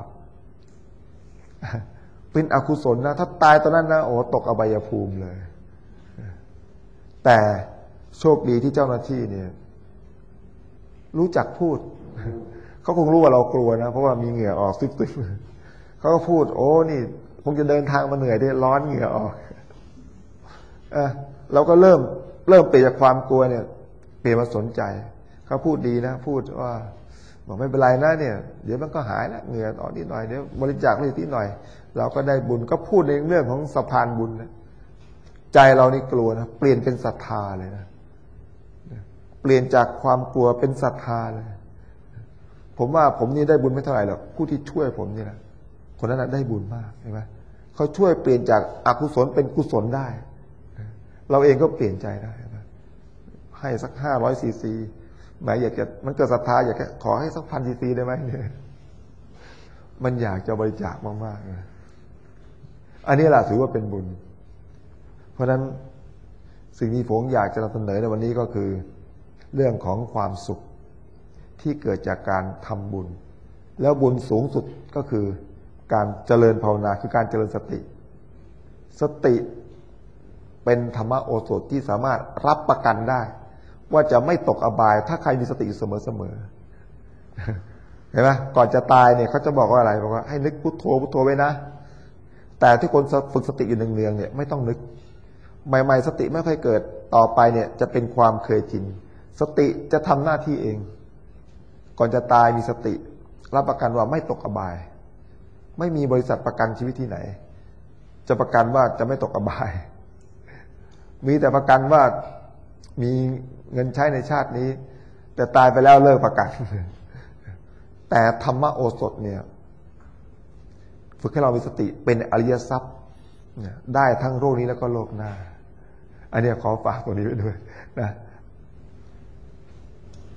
เป็นอกุศลนะถ้าตายตอนนั้นนะโอ้ตกอบายภูมิเลยแต่โชคดีที่เจ้าหน้าที่เนี่ยรู้จักพูดเขาคงรู้ว่าเรากลัวนะเพราะว่ามีเหงื่อออกซึบๆเขาก็พูดโอ้นี่คงจะเดินทางมาเหนื่อยได้ร้อนเหงื่อออกเราก็เริ่มเปลี่ยนจากความกลัวเนี่ยเปลี่ยนมาสนใจเขาพูดดีนะพูดว่าบอกไม่เป็นไรนะเนี่ยเดี๋ยวมันก็หายแล้วเหงื่อออกนิดหน่อยเดี๋ยวบริจาคนิดหน่อยเราก็ได้บุญก็พูดในเรื่องของสะพานบุญนะใจเรานี่กลัวนะเปลี่ยนเป็นศรัทธาเลยนะเปลี่ยนจากความกลัวเป็นศรัทธาเลยผมว่าผมนี่ได้บุญไม่เท่าไหร่หรอกผู้ที่ช่วยผมนี่นะคนนั้นได้บุญมากใช่ไหมเขาช่วยเปลี่ยนจากอกุศลเป็นกุศลได้เราเองก็เปลี่ยนใจได้นะให้สัก500 ซีซีหมายอยากจะมันเกิดศรัทธาอยากจะขอให้สัก1,000 ซีซีได้ไหมเนี่ยมันอยากจะบริจาคมากๆนะอันนี้แหละถือว่าเป็นบุญเพราะฉะนั้นสิ่งที่ผมอยากจะนำเสนอในวันนี้ก็คือเรื่องของความสุขที่เกิดจากการทำบุญแล้วบุญสูงสุดก็คือการเจริญภาวนาคือการเจริญสติเป็นธรรมโอสถที่สามารถรับประกันได้ว่าจะไม่ตกอบายถ้าใครมีสติอยู่เสมอเห็นไหมก่อนจะตายเนี่ยเขาจะบอกว่าอะไรบอกว่าให้นึกพุทโธไว้นะแต่ที่คนฝึกสติอยู่เนืองๆเนี่ยไม่ต้องนึกใหม่ๆสติไม่ค่อยเกิดต่อไปเนี่ยจะเป็นความเคยชินสติจะทำหน้าที่เองก่อนจะตายมีสติรับประกันว่าไม่ตกอบายไม่มีบริษัทประกันชีวิตที่ไหนจะประกันว่าจะไม่ตกอบายมีแต่ประกันว่ามีเงินใช้ในชาตินี้แต่ตายไปแล้วเลิกประกันแต่ธรรมโอสถเนี่ยฝึกให้เรามีสติเป็นอริยทรัพย์ได้ทั้งโลกนี้แล้วก็โลกหน้าอันนี้ขอฝากตัวนี้ไว้ด้วยนะ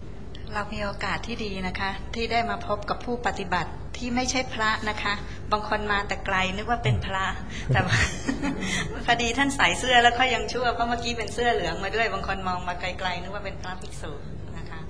เรามีโอกาสที่ดีนะคะที่ได้มาพบกับผู้ปฏิบัติที่ไม่ใช่พระนะคะบางคนมาแต่ไกลนึกว่าเป็นพระแต่ว่า พอดีท่านใส่เสื้อแล้วก็ยังชั่วเพราะเมื่อกี้เป็นเสื้อเหลืองมาด้วยบางคนมองมาไกลๆนึกว่าเป็นพระภิกษุนะคะ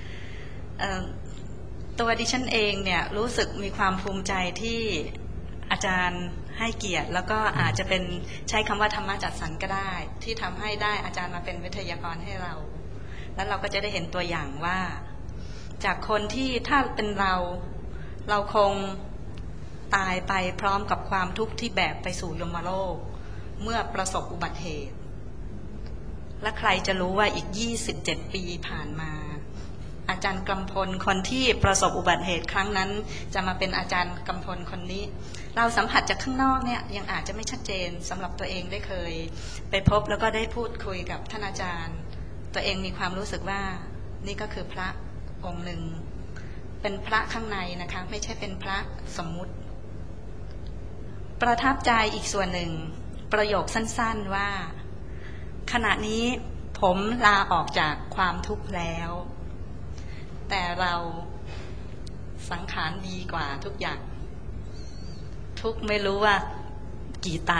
ตัวดิฉันเองเนี่ยรู้สึกมีความภูมิใจที่อาจารย์ให้เกียรติแล้วก็อาจจะเป็นใช้คำว่าธรรมะจัดสรรก็ได้ที่ทำให้ได้อาจารย์มาเป็นวิทยากรให้เราแล้วเราก็จะได้เห็นตัวอย่างว่าจากคนที่ถ้าเป็นเราคงตายไปพร้อมกับความทุกข์ที่แบกไปสู่ยมโลกเมื่อประสบอุบัติเหตุและใครจะรู้ว่าอีก27 ปีผ่านมาอาจารย์กำพลคนที่ประสบอุบัติเหตุครั้งนั้นจะมาเป็นอาจารย์กำพลคนนี้เราสัมผัสจากข้างนอกเนี่ยยังอาจจะไม่ชัดเจนสำหรับตัวเองได้เคยไปพบแล้วก็ได้พูดคุยกับท่านอาจารย์ตัวเองมีความรู้สึกว่านี่ก็คือพระองค์หนึ่งเป็นพระข้างในนะคะไม่ใช่เป็นพระสมมุติประทับใจอีกส่วนหนึ่งประโยคสั้นๆว่าขณะนี้ผมลาออกจากความทุกข์แล้วแต่เราสังขารดีกว่าทุกอย่างทุกไม่รู้ว่ากี่ตัน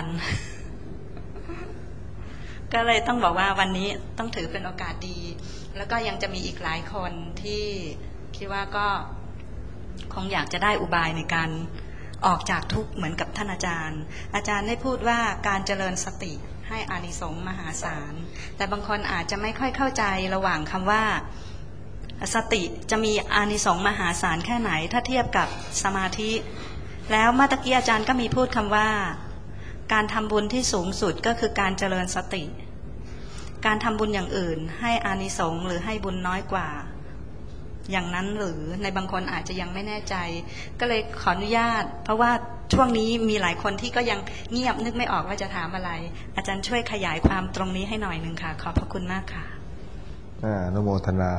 ก็เลยต้องบอกว่าวันนี้ต้องถือเป็นโอกาสดีแล้วก็ยังจะมีอีกหลายคนที่คิดว่าก็คงอยากจะได้อุบายในการออกจากทุกข์เหมือนกับท่านอาจารย์ได้พูดว่าการเจริญสติให้อานิสงส์มหาศาลแต่บางคนอาจจะไม่ค่อยเข้าใจระหว่างคำว่าสติจะมีอานิสงส์มหาศาลแค่ไหนถ้าเทียบกับสมาธิแล้วเมื่อตะกี้อาจารย์ก็มีพูดคำว่าการทำบุญที่สูงสุดก็คือการเจริญสติการทำบุญอย่างอื่นให้อานิสงส์หรือให้บุญน้อยกว่าอย่างนั้นหรือในบางคนอาจจะยังไม่แน่ใจก็เลยขออนุญาตเพราะว่าช่วงนี้มีหลายคนที่ก็ยังเงียบนึกไม่ออกว่าจะถามอะไรอาจารย์ช่วยขยายความตรงนี้ให้หน่อยนึงค่ะขอบพระคุณมากค่ะอนุโมทนา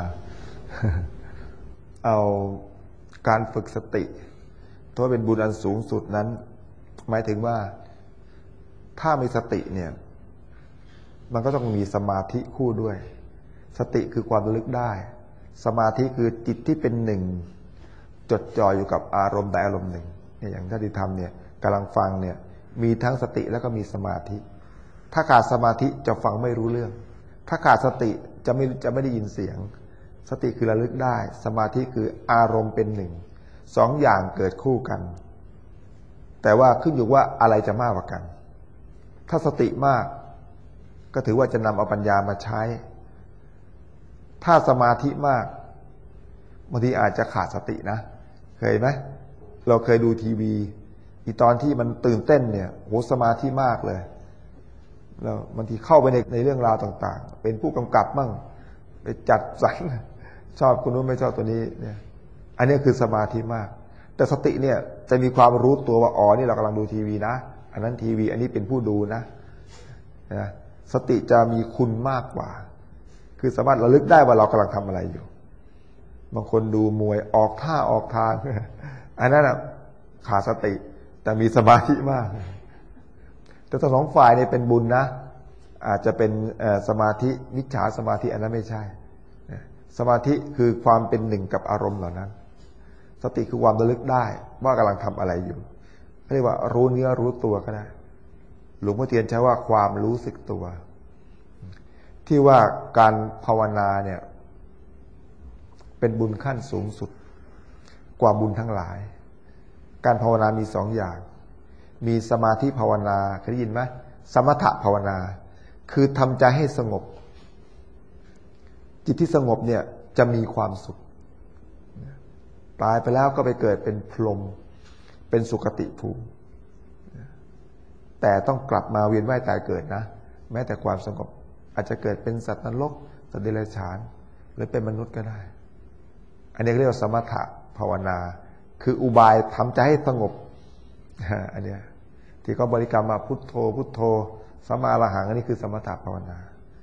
เอาการฝึกสติถือว่าเป็นบุญอันสูงสุดนั้นหมายถึงว่าถ้ามีสติเนี่ยมันก็ต้องมีสมาธิคู่ด้วยสติคือความระลึกได้สมาธิคือจิตที่เป็นหนึ่งจดจ่ออยู่กับอารมณ์ใดอารมณ์หนึ่งเนี่ยอย่างท่านที่ทำเนี่ยกำลังฟังเนี่ยมีทั้งสติแล้วก็มีสมาธิถ้าขาดสมาธิจะฟังไม่รู้เรื่องถ้าขาดสติจะไม่ได้ยินเสียงสติคือระลึกได้สมาธิคืออารมณ์เป็นหนึ่งสองอย่างเกิดคู่กันแต่ว่าขึ้นอยู่ว่าอะไรจะมากกว่ากันถ้าสติมากก็ถือว่าจะนำเอาปัญญามาใช้ถ้าสมาธิมากบางทีอาจจะขาดสตินะเคยไหมเราเคยดูทีวีอีตอนที่มันตื่นเต้นเนี่ยโหสมาธิมากเลยแล้วบางทีเข้าไปในเรื่องราวต่างๆเป็นผู้กำกับมั่งไปจัดสรรชอบคนนู้นไม่ชอบตัวนี้เนี่ยอันนี้คือสมาธิมากแต่สติเนี่ยจะมีความรู้ตัวว่าอ๋อนี่เรากำลังดูทีวีนะอันนั้นทีวีอันนี้เป็นผู้ดูนะสติจะมีคุณมากกว่าคือสามารถระลึกได้ว่าเรากำลังทำอะไรอยู่บางคนดูมวยออกท่าออกทางอันนั้นขาดสติแต่มีสมาธิมากแต่ทั้งสองฝ่ายเนี่ยเป็นบุญนะอาจจะเป็นสมาธิมิจฉาสมาธิอันนั้นไม่ใช่สมาธิคือความเป็นหนึ่งกับอารมณ์เหล่านั้นสติคือความระลึกได้ว่ากำลังทำอะไรอยู่เรียกว่ารู้เนื้อรู้ตัวก็ได้หลวงพ่อเทียนใช้ว่าความรู้สึกตัวที่ว่าการภาวนาเนี่ยเป็นบุญขั้นสูงสุดกว่าบุญทั้งหลายการภาวนามีสองอย่างมีสมาธิภาวนาเคยได้ยินไหมสมถะภาวนาคือทำใจให้สงบจิตที่สงบเนี่ยจะมีความสุขตายไปแล้วก็ไปเกิดเป็นพรหมเป็นสุคติภูมิแต่ต้องกลับมาเวียนว่ายตายเกิดนะแม้แต่ความสงบอาจจะเกิดเป็นสัตว์นรกสัตว์เดรัจฉานหรือเป็นมนุษย์ก็ได้อันนี้เรียกว่าสมถะภาวนาคืออุบายทำใจให้สงบอันนี้ที่เขาบริกรรมมาพุทโธพุทโธสัมมาอรหังอันนี้คือสมถะภาวนา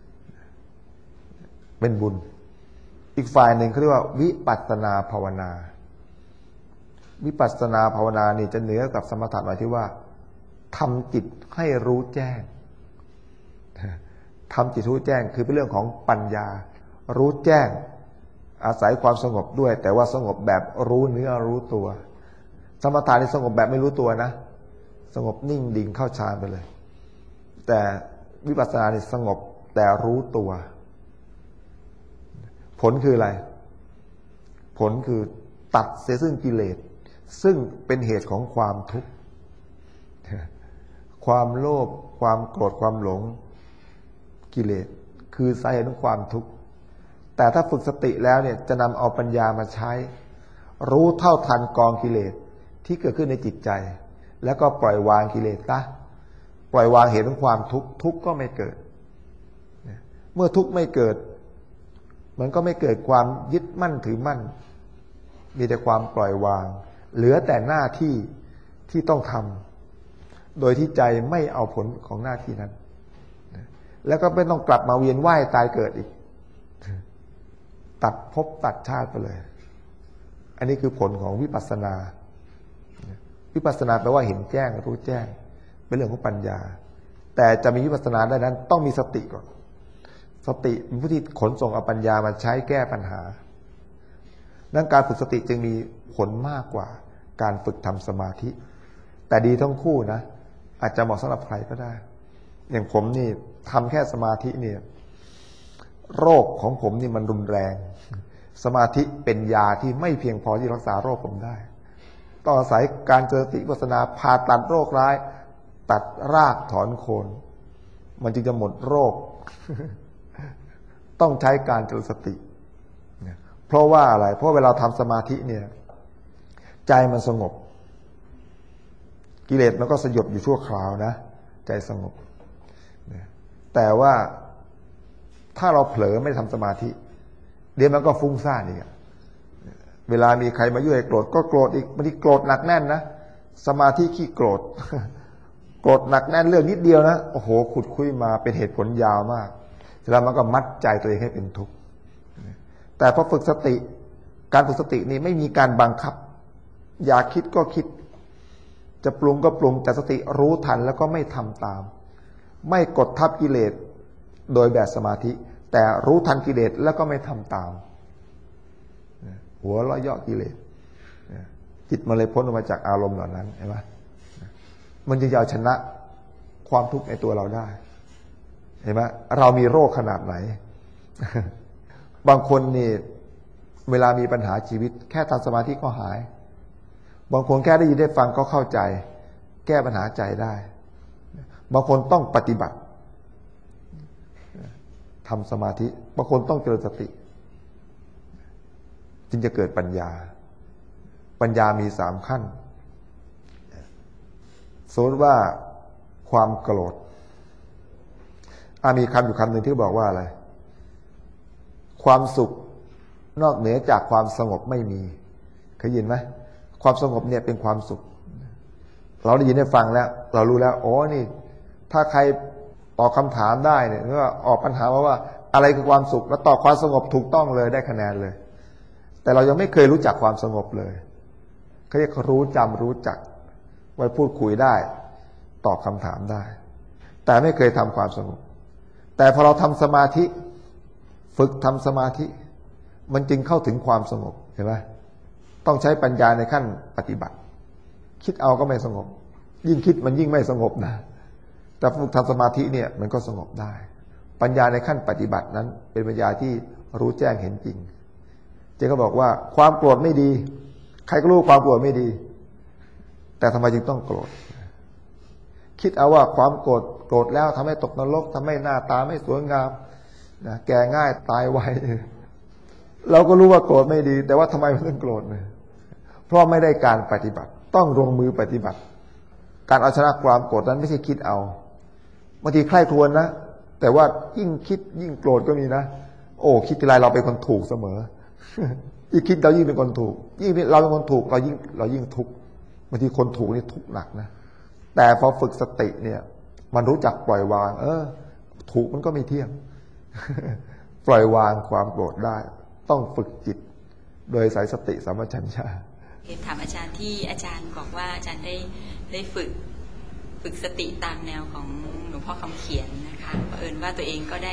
เป็นบุญอีกฝ่ายหนึ่งเขาเรียกว่าวิปัสสนาภาวนาวิปัสสนาภาวนานี่จะเหนือกับสมถะหมายที่ว่าทำจิตให้รู้แจ้งทำจิตรู้แจ้งคือเป็นเรื่องของปัญญารู้แจ้งอาศัยความสงบด้วยแต่ว่าสงบแบบรู้เนื้อรู้ตัวสมถะนี่สงบแบบไม่รู้ตัวนะสงบนิ่งดิ่งเข้าฌานไปเลยแต่วิปัสสนานี่สงบแต่รู้ตัวผลคืออะไรผลคือตัดเสียซึ่งกิเลสซึ่งเป็นเหตุของความทุกข์ความโลภความโกรธความหลงกิเลสคือสาเหตุของความทุกข์แต่ถ้าฝึกสติแล้วเนี่ยจะนำเอาปัญญามาใช้รู้เท่าทันกองกิเลสที่เกิดขึ้นในจิตใจแล้วก็ปล่อยวางกิเลสซะปล่อยวางเหตุของความทุกข์ทุกข์ก็ไม่เกิดเมื่อทุกข์ไม่เกิดมันก็ไม่เกิดความยึดมั่นถือมั่นมีแต่ความปล่อยวางเหลือแต่หน้าที่ที่ต้องทำโดยที่ใจไม่เอาผลของหน้าที่นั้นแล้วก็ไม่ต้องกลับมาเวียนว่ายตายเกิดอีกตัดภพตัดชาติไปเลยอันนี้คือผลของวิปัสสนาวิปัสสนาแปลว่าเห็นแจ้งรู้แจ้งเป็นเรื่องของปัญญาแต่จะมีวิปัสสนาได้นั้นต้องมีสติก่อนสติเป็นผู้ที่ขนส่งเอาปัญญามาใช้แก้ปัญหาดังนั้นการฝึกสติจึงมีผลมากกว่าการฝึกทำสมาธิแต่ดีทั้งคู่นะอาจจะเหมาะสำหรับใครก็ได้อย่างผมนี่ทำแค่สมาธิเนี่ยโรคของผมนี่มันรุนแรงสมาธิเป็นยาที่ไม่เพียงพอที่รักษาโรคผมได้ต้องอาศัยการเจริญสติวิปัสสนาผ่าตัดโรคร้ายตัดรากถอนโคนมันจึงจะหมดโรค ต้องใช้การเจริญสติเพราะว่าอะไรเพราะเวลาทำสมาธิเนี่ยใจมันสงบกิเลสมันก็สยบอยู่ชั่วคราวนะใจสงบแต่ว่าถ้าเราเผลอไม่ทำสมาธิเดี๋ยวมันก็ฟุ้งซ่านอีกเวลามีใครมายุ่ยโกรธก็โกรธอีกบางทีโกรธหนักแน่นนะสมาธิขี้โกรธ โกรธหนักแน่นเรื่องนิดเดียวนะโอ้โหขุดคุยมาเป็นเหตุผลยาวมากแล้วมันก็มัดใจตัวเองให้เป็นทุกข์แต่พอฝึกสติการฝึกสตินี้ไม่มีการบังคับอยากคิดก็คิดจะปรุงก็ปรุงแต่สติรู้ทันแล้วก็ไม่ทำตามไม่กดทับกิเลสโดยแบบสมาธิแต่รู้ทันกิเลสแล้วก็ไม่ทำตามหัวเราะเยาะกิเลสจิตมันเลยพ้นออกมาจากอารมณ์เหล่านั้นเห็นไหมมันจึงจะเอาชนะความทุกข์ในตัวเราได้เห็นไหมเรามีโรคขนาดไหน บางคนนี่เวลามีปัญหาชีวิตแค่ทำสมาธิก็หายบางคนแค่ได้ยินได้ฟังก็เข้าใจแก้ปัญหาใจได้บางคนต้องปฏิบัติทำสมาธิบางคนต้องเจริญสติจึงจะเกิดปัญญาปัญญามี3ขั้นสมมติว่าความโกรธมีคำอยู่คำหนึ่งที่บอกว่าอะไรความสุขนอกเหนือจากความสงบไม่มีเคยยินไหมความสงบเนี่ยเป็นความสุขเราได้ยินได้ฟังแล้วเรารู้แล้วโอ้นี่ถ้าใครตอบคำถามได้เนี่ยหรือว่าออกปัญหาว่าอะไรคือความสุขแล้วตอบความสงบถูกต้องเลยได้คะแนนเลยแต่เรายังไม่เคยรู้จักความสงบเลยเขาเรียกรู้จำรู้จักไว้พูดคุยได้ตอบคำถามได้แต่ไม่เคยทำความสงบแต่พอเราทำสมาธิฝึกทำสมาธิมันจึงเข้าถึงความสงบเห็นไหมต้องใช้ปัญญาในขั้นปฏิบัติคิดเอาก็ไม่สงบยิ่งคิดมันยิ่งไม่สงบนะแต่ฝึกทำสมาธิเนี่ยมันก็สงบได้ปัญญาในขั้นปฏิบัตินั้นเป็นปัญญาที่รู้แจ้งเห็นจริงเจ๊ก็บอกว่าความโกรธไม่ดีใครก็รู้ความโกรธไม่ดีแต่ทำไมจึงต้องโกรธคิดเอาว่าความโกรธแล้วทำให้ตกนรกทำให้หน้าตาไม่สวยงามนะแก่ง่ายตายไวเราก็รู้ว่าโกรธไม่ดีแต่ว่าทำไมมันต้องโกรธเนี่ยเพราะไม่ได้การปฏิบัติต้องลงมือปฏิบัติการเอาชนะความโกรธนั้นไม่ใช่คิดเอาบางทีใคร่ครวญนะแต่ว่ายิ่งคิดยิ่งโกรธก็มีนะโอ้คิดทีไรเราเป็นคนถูกเสมอยิ่งคิดเรายิ่งเป็นคนถูกยิ่งเราเป็นคนถูกเรายิ่งทุกข์บางทีคนถูกนี่ทุกข์หนักนะแต่พอฝึกสติเนี่ยมันรู้จักปล่อยวางถูกมันก็ไม่เที่ยง ปล่อยวางความโกรธได้ต้องฝึกจิตโดยสายสติสัมปชัญญะเรียนถามอาจารย์ที่อาจารย์บอกว่าอาจารย์ได้ฝึกสติตามแนวของหลวงพ่อคำเขียนนะคะเผอิญว่าตัวเองก็ได้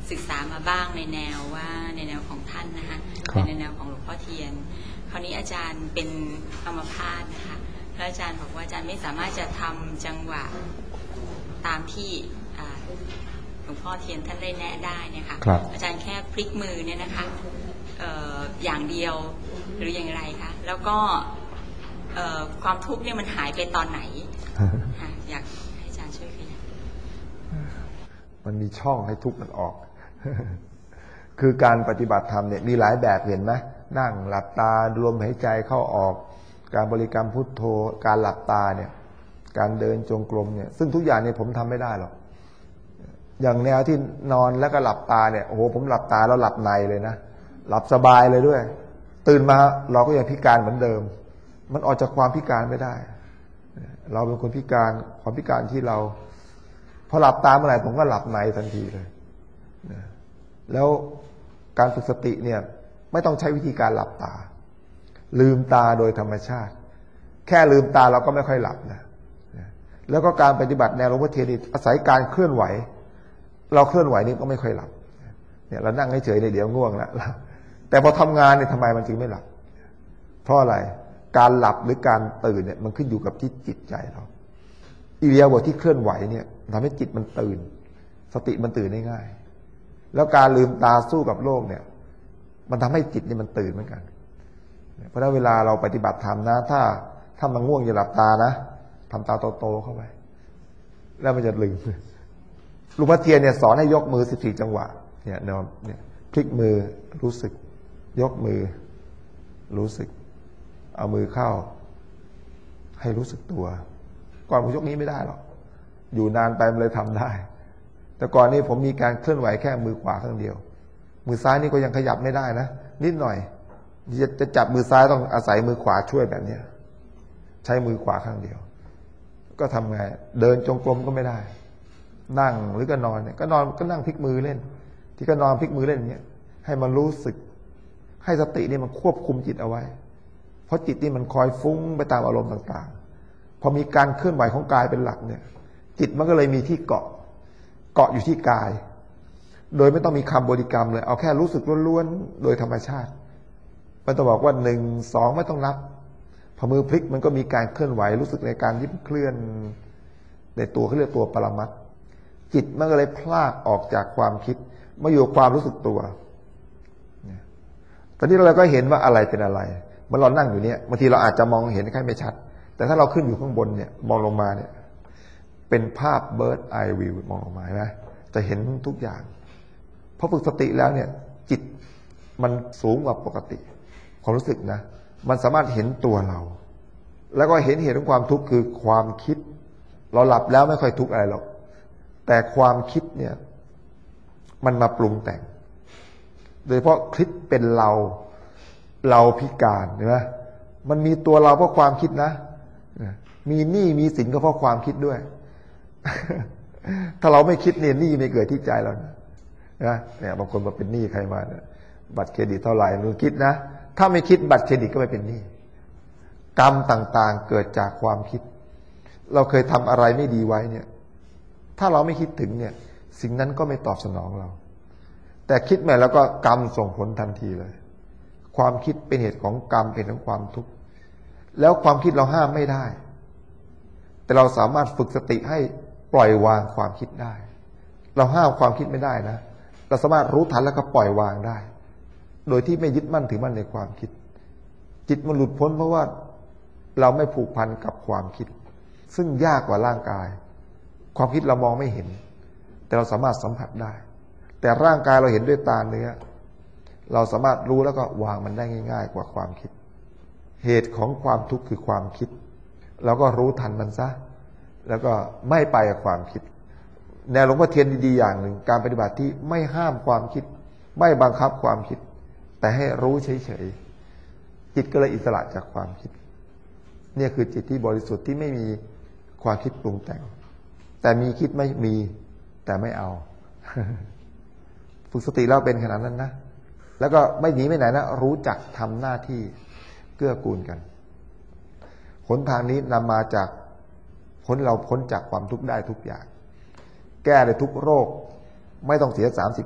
ศึกษามาบ้างในแนวของท่านนะคะเป็นในแนวของหลวงพ่อเทียนคราวนี้อาจารย์เป็นอัมพาตนะคะแล้วอาจารย์บอกว่าอาจารย์ไม่สามารถจะทำจังหวะตามที่หลวงพ่อเทียนท่านได้แนะได้เนี่ยค่ะอาจารย์แค่พลิกมือเนี่ยนะคะอย่างเดียวหรืออย่างไรคะแล้วก็ความทุกข์เนี่ยมันหายไปตอนไหน อยากให้อาจารย์ช่วยขยายมันมีช่องให้ทุกข์มันออก คือการปฏิบัติธรรมเนี่ยมีหลายแบบเห็นไหมนั่งหลับตาลมหายใจเข้าออกการบริกรรมพุทโธการหลับตาเนี่ยการเดินจงกรมเนี่ยซึ่งทุกอย่างเนี่ยผมทำไม่ได้หรอกอย่างแนวที่นอนแล้วก็หลับตาเนี่ยโอ้โหผมหลับตาแล้วหลับในเลยนะหลับสบายเลยด้วยตื่นมาเราก็ยังพิการเหมือนเดิมมันออกจากความพิการไม่ได้เราเป็นคนพิการความพิการที่เราพอหลับตาเมื่อไหร่ผมก็หลับในทันทีเลยแล้วการฝึกสติเนี่ยไม่ต้องใช้วิธีการหลับตาลืมตาโดยธรรมชาติแค่ลืมตาเราก็ไม่ค่อยหลับนะแล้วก็การปฏิบัติแนวหลวงพ่อเทียนอาศัยการเคลื่อนไหวเราเคลื่อนไหวนี่ก็ไม่ค่อยหลับเนี่ยเรานั่งเฉยๆในเดี๋ยวง่วงแล้วแต่พอทำงานเนี่ยทำไมมันจึงไม่หลับเพราะอะไรการหลับหรือการตื่นเนี่ยมันขึ้นอยู่กับที่จิตใจเราอิริยาบถที่เคลื่อนไหวเนี่ยทำให้จิตมันตื่นสติมันตื่นได้ง่ายแล้วการลืมตาสู้กับโลกเนี่ยมันทำให้จิตนี่มันตื่นเหมือนกันเพราะฉะนั้นเวลาเราปฏิบัติธรรมนะถ้ามันง่วงอย่าหลับตานะทำตาโตๆเข้าไปแล้วมันจะลืมหลวงพ่อเทียนเนี่ยสอนให้ยกมือ14จังหวะเนี่ยนอนเนี่ยพลิกมือรู้สึกยกมือรู้สึกเอามือเข้าให้รู้สึกตัวก่อนผมยกนี้ไม่ได้หรอกอยู่นานไปมันเลยทำได้แต่ก่อนนี้ผมมีการเคลื่อนไหวแค่มือขวาข้างเดียวมือซ้ายนี่ก็ยังขยับไม่ได้นะนิดหน่อยจะจับมือซ้ายต้องอาศัยมือขวาช่วยแบบนี้ใช้มือขวาข้างเดียวก็ทำไงเดินจงกรมก็ไม่ได้นั่งหรือก็นอนเนี่ยก็นอนก็นั่งพลิกมือเล่นที่ก็นอนพลิกมือเล่นอย่างเงี้ยให้มันรู้สึกให้สตินี่มันควบคุมจิตเอาไว้เพราะจิตนี่มันคอยฟุ้งไปตามอารมณ์ต่างๆพอมีการเคลื่อนไหวของกายเป็นหลักเนี่ยจิตมันก็เลยมีที่เกาะอยู่ที่กายโดยไม่ต้องมีคำบริกรรมเลยเอาแค่รู้สึกล้วนๆโดยธรรมชาติไม่ต้องบอกว่า1 2ไม่ต้องนับพอมือพลิกมันก็มีการเคลื่อนไหวรู้สึกในการที่เคลื่อนในตัวเขาเรียกตัวปรมัตถ์จิตมันก็เลยพลากออกจากความคิดมาอยู่กับความรู้สึกตัวตอนนี้เราก็เห็นว่าอะไรเป็นอะไรเมื่อเรานั่งอยู่เนี่ยบางทีเราอาจจะมองเห็นแค่ไม่ชัดแต่ถ้าเราขึ้นอยู่ข้างบนเนี่ยมองลงมาเนี่ยเป็นภาพ bird eye view มองลงมาใช่ไหมจะเห็นทุกอย่างพอฝึกสติแล้วเนี่ยจิตมันสูงกว่าปกติความรู้สึกนะมันสามารถเห็นตัวเราแล้วก็เห็นเหตุของความทุกข์คือความคิดเราหลับแล้วไม่ค่อยทุกข์อะไรหรอกแต่ความคิดเนี่ยมันมาปรุงแต่งโดยเฉพาะคิดเป็นเราพิการใช่ไหมมันมีตัวเราเพราะความคิดนะมีหนี้มีสินก็เพราะความคิดด้วย ถ้าเราไม่คิดเนี่ยหนี้ไม่เกิดที่ใจเรานะเนี่ยบางคนมาเป็นหนี้ใครมาเนี่ยบัตรเครดิตเท่าไหร่นึกคิดนะถ้าไม่คิดบัตรเครดิตก็ไม่เป็นหนี้กรรมต่างๆเกิดจากความคิดเราเคยทำอะไรไม่ดีไว้เนี่ยถ้าเราไม่คิดถึงเนี่ยสิ่งนั้นก็ไม่ตอบสนองเราแต่คิดใหม่แล้วก็กรรมส่งผลทันทีเลยความคิดเป็นเหตุของกรรมเป็นของความทุกข์แล้วความคิดเราห้ามไม่ได้แต่เราสามารถฝึกสติให้ปล่อยวางความคิดได้เราห้ามความคิดไม่ได้นะเราสามารถรู้ทันแล้วก็ปล่อยวางได้โดยที่ไม่ยึดมั่นถือมั่นในความคิดจิตมันหลุดพ้นเพราะว่าเราไม่ผูกพันกับความคิดซึ่งยากกว่าร่างกายความคิดเรามองไม่เห็นแต่เราสามารถสัมผัสได้แต่ร่างกายเราเห็นด้วยตาเนื้อเราสามารถรู้แล้วก็วางมันได้ง่ายๆกว่าความคิดเหตุของความทุกข์คือความคิดเราก็รู้ทันมันซะแล้วก็ไม่ไปกับความคิดแนวหลวงพ่อเทียนดีๆอย่างหนึ่งการปฏิบัติที่ไม่ห้ามความคิดไม่บังคับความคิดแต่ให้รู้เฉยๆจิตก็เลยอิสระจากความคิดเนี่ยคือจิตที่บริสุทธิ์ที่ไม่มีความคิดปรุงแต่งแต่มีคิดไม่มีแต่ไม่เอา ฝึกสติแล้วเป็นขนาดนั้นนะแล้วก็ไม่หนีไม่ไหนนะรู้จักทำหน้าที่เกื้อกูลกันหนทางนี้นำมาจากเราพ้นจากความทุกข์ได้ทุกอย่างแก้ได้ทุกโรคไม่ต้องเสีย30 บาท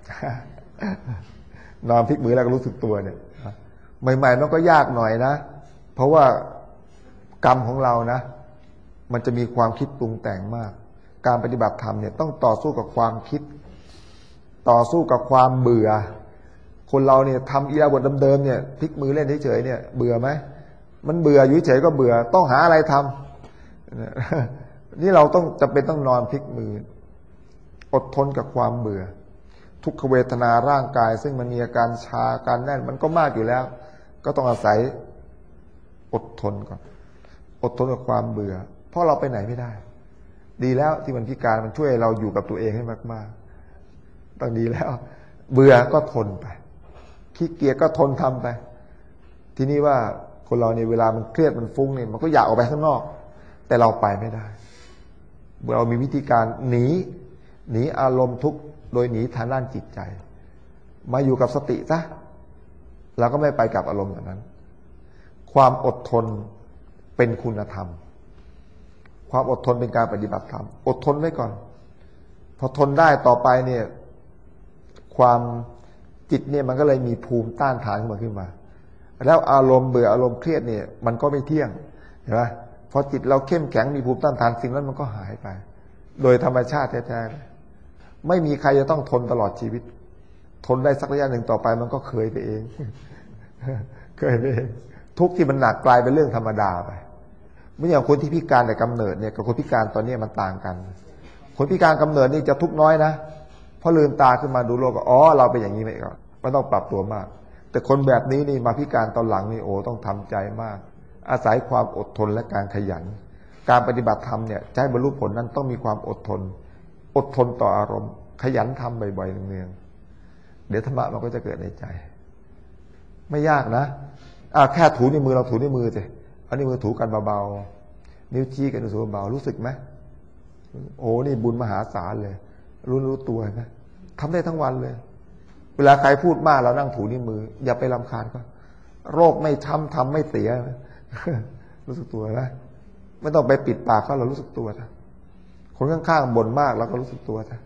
นอนพลิกมือแล้วก็รู้สึกตัวเนี่ยใหม่ๆมันก็ยากหน่อยนะเพราะว่ากรรมของเรานะมันจะมีความคิดปรุงแต่งมากการปฏิบัติธรรมเนี่ยต้องต่อสู้กับความคิดต่อสู้กับความเบื่อคนเราเนี่ยทำอิริยาบถเดิมๆเนี่ยพลิกมือเล่นเฉยๆเนี่ยเบื่อไหมมันเบื่ออยู่เฉยก็เบื่อต้องหาอะไรทำนี่เราต้องจำเป็นต้องนอนพลิกมืออดทนกับความเบื่อทุกขเวทนาร่างกายซึ่งมันมีอาการชาการแน่นมันก็มากอยู่แล้วก็ต้องอาศัยอดทนก่อนอดทนกับความเบื่อเพราะเราไปไหนไม่ได้ดีแล้วที่มันพิการมันช่วยเราอยู่กับตัวเองให้มากๆต้องดีแล้วเบื่อก็ทนไปขี้เกียจก็ทนทำไปทีนี้ว่าคนเราเนี่ยเวลามันเครียดมันฟุ้งเนี่ยมันก็อยากออกไปข้างนอกแต่เราไปไม่ได้เรามีวิธีการหนีอารมณ์ทุกข์โดยหนีทางด้านจิตใจมาอยู่กับสติซะเราก็ไม่ไปกับอารมณ์อย่างนั้นความอดทนเป็นคุณธรรมความอดทนเป็นการปฏิบัติธรรมอดทนไว้ก่อนพอทนได้ต่อไปเนี่ยความจิตเนี่ยมันก็เลยมีภูมิต้านทานขึ้นมาแล้วอารมณ์เบื่ออารมณ์เครียดเนี่ยมันก็ไม่เที่ยงเห็นไหมพอจิตเราเข้มแข็งมีภูมิต้านทานสิ่งนั้นมันก็หายไปโดยธรรมชาติแท้ๆไม่มีใครจะต้องทนตลอดชีวิตทนได้สักระยะหนึ่งต่อไปมันก็เคยไปเองเคยไปเองทุกที่มันหนักกลายเป็นเรื่องธรรมดาไปเมื่ออย่างคนที่พิการแต่กำเนิดเนี่ยกับคนพิการตอนนี้มันต่างกันคนพิการกำเนิดนี่จะทุกข์น้อยนะพอลืมตาขึ้นมาดูโลกก็อ๋อเราเป็นอย่างนี้ไหมก็ไม่ต้องปรับตัวมากแต่คนแบบนี้นี่มาพิการตอนหลังนี่โอ้ต้องทำใจมากอาศัยความอดทนและการขยันการปฏิบัติธรรมเนี่ยจะให้บรรลุผลนั้นต้องมีความอดทนต่ออารมณ์ขยันทำบ่อยๆเนืองๆเดี๋ยวธรรมะมันก็จะเกิดในใจไม่ยากนะแค่ถูนิ้วมือเราถูนิ้วมือสิเอานิ้วมือถูกันเบาๆนิ้วชี้กันถูเบาๆรู้สึกไหมโอ้นี่บุญมหาศาลเลยรู้ตัวไหมทำได้ทั้งวันเลยเวลาใครพูดมากเรานั่งถูนิ้วมืออย่าไปรำคาญก็โรคไม่ช้ำทำไม่เสียรู้สึกตัวนะไม่ต้องไปปิดปากเขาเรารู้สึกตัวนะคนข้างๆบ่นมากเราก็รู้สึกตัวนะ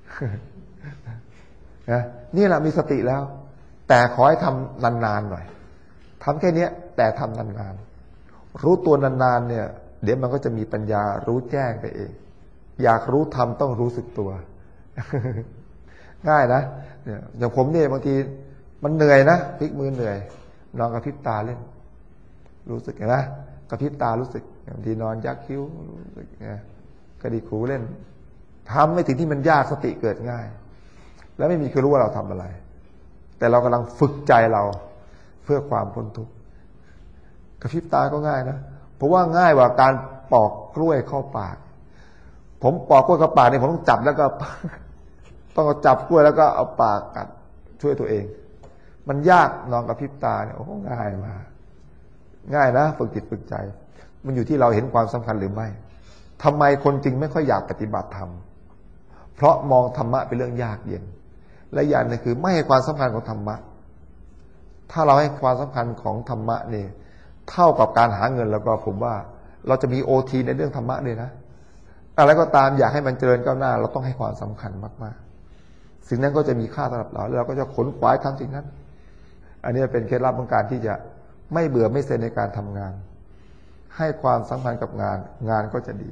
นี่แหละมีสติแล้วแต่ขอให้ทำนานๆหน่อยทำแค่นี้แต่ทำนานๆรู้ตัวนานๆเนี่ยเดี๋ยวมันก็จะมีปัญญารู้แจ้งไปเองอยากรู้ทำต้องรู้สึกตัวง่ายนะเนี่ยอย่างผมเนี่ยบางทีมันเหนื่อยนะพลิกมือเหนื่อยนอนกระพริบตาเล่นรู้สึกนะกระพริบตารู้สึกบางทีนอนยักคิ้วรู้สึกกระดิกหูเล่นทำไม่ถึงที่มันยากสติเกิดง่ายแล้วไม่มีใครรู้ว่าเราทำอะไรแต่เรากำลังฝึกใจเราเพื่อความพ้นทุกข์กระพริบตาก็ง่ายนะเพราะว่าง่ายกว่าการปอกกล้วยเข้าปากผมปอกกล้วยเข้าปากเนี่ยผมต้องจับแล้วก็ต้องจับกล้วยแล้วก็เอาปากกัดช่วยตัวเองมันยากนอนกระพริบตาเนี่ยโอ้ง่ายมากง่ายนะฝึกจิตฝึกใจมันอยู่ที่เราเห็นความสำคัญหรือไม่ทำไมคนจริงไม่ค่อยอยากปฏิบัติธรรมเพราะมองธรรมะเป็นเรื่องยากเย็นและอย่างนึงคือไม่ให้ความสำคัญของธรรมะถ้าเราให้ความสำคัญของธรรมะนี่เท่ากับการหาเงินแล้วก็ผมว่าเราจะมีOTในเรื่องธรรมะเลยนะอะไรก็ตามอยากให้มันเจริญก้าวหน้าเราต้องให้ความสำคัญมากๆสิ่งนั้นก็จะมีค่าสำหรับเราแล้วเราก็จะขนขวายทำสิ่งนั้นอันนี้เป็นเคล็ดลับของการที่จะไม่เบื่อไม่เซ็นในการทำงานให้ความสำคัญกับงานก็จะดี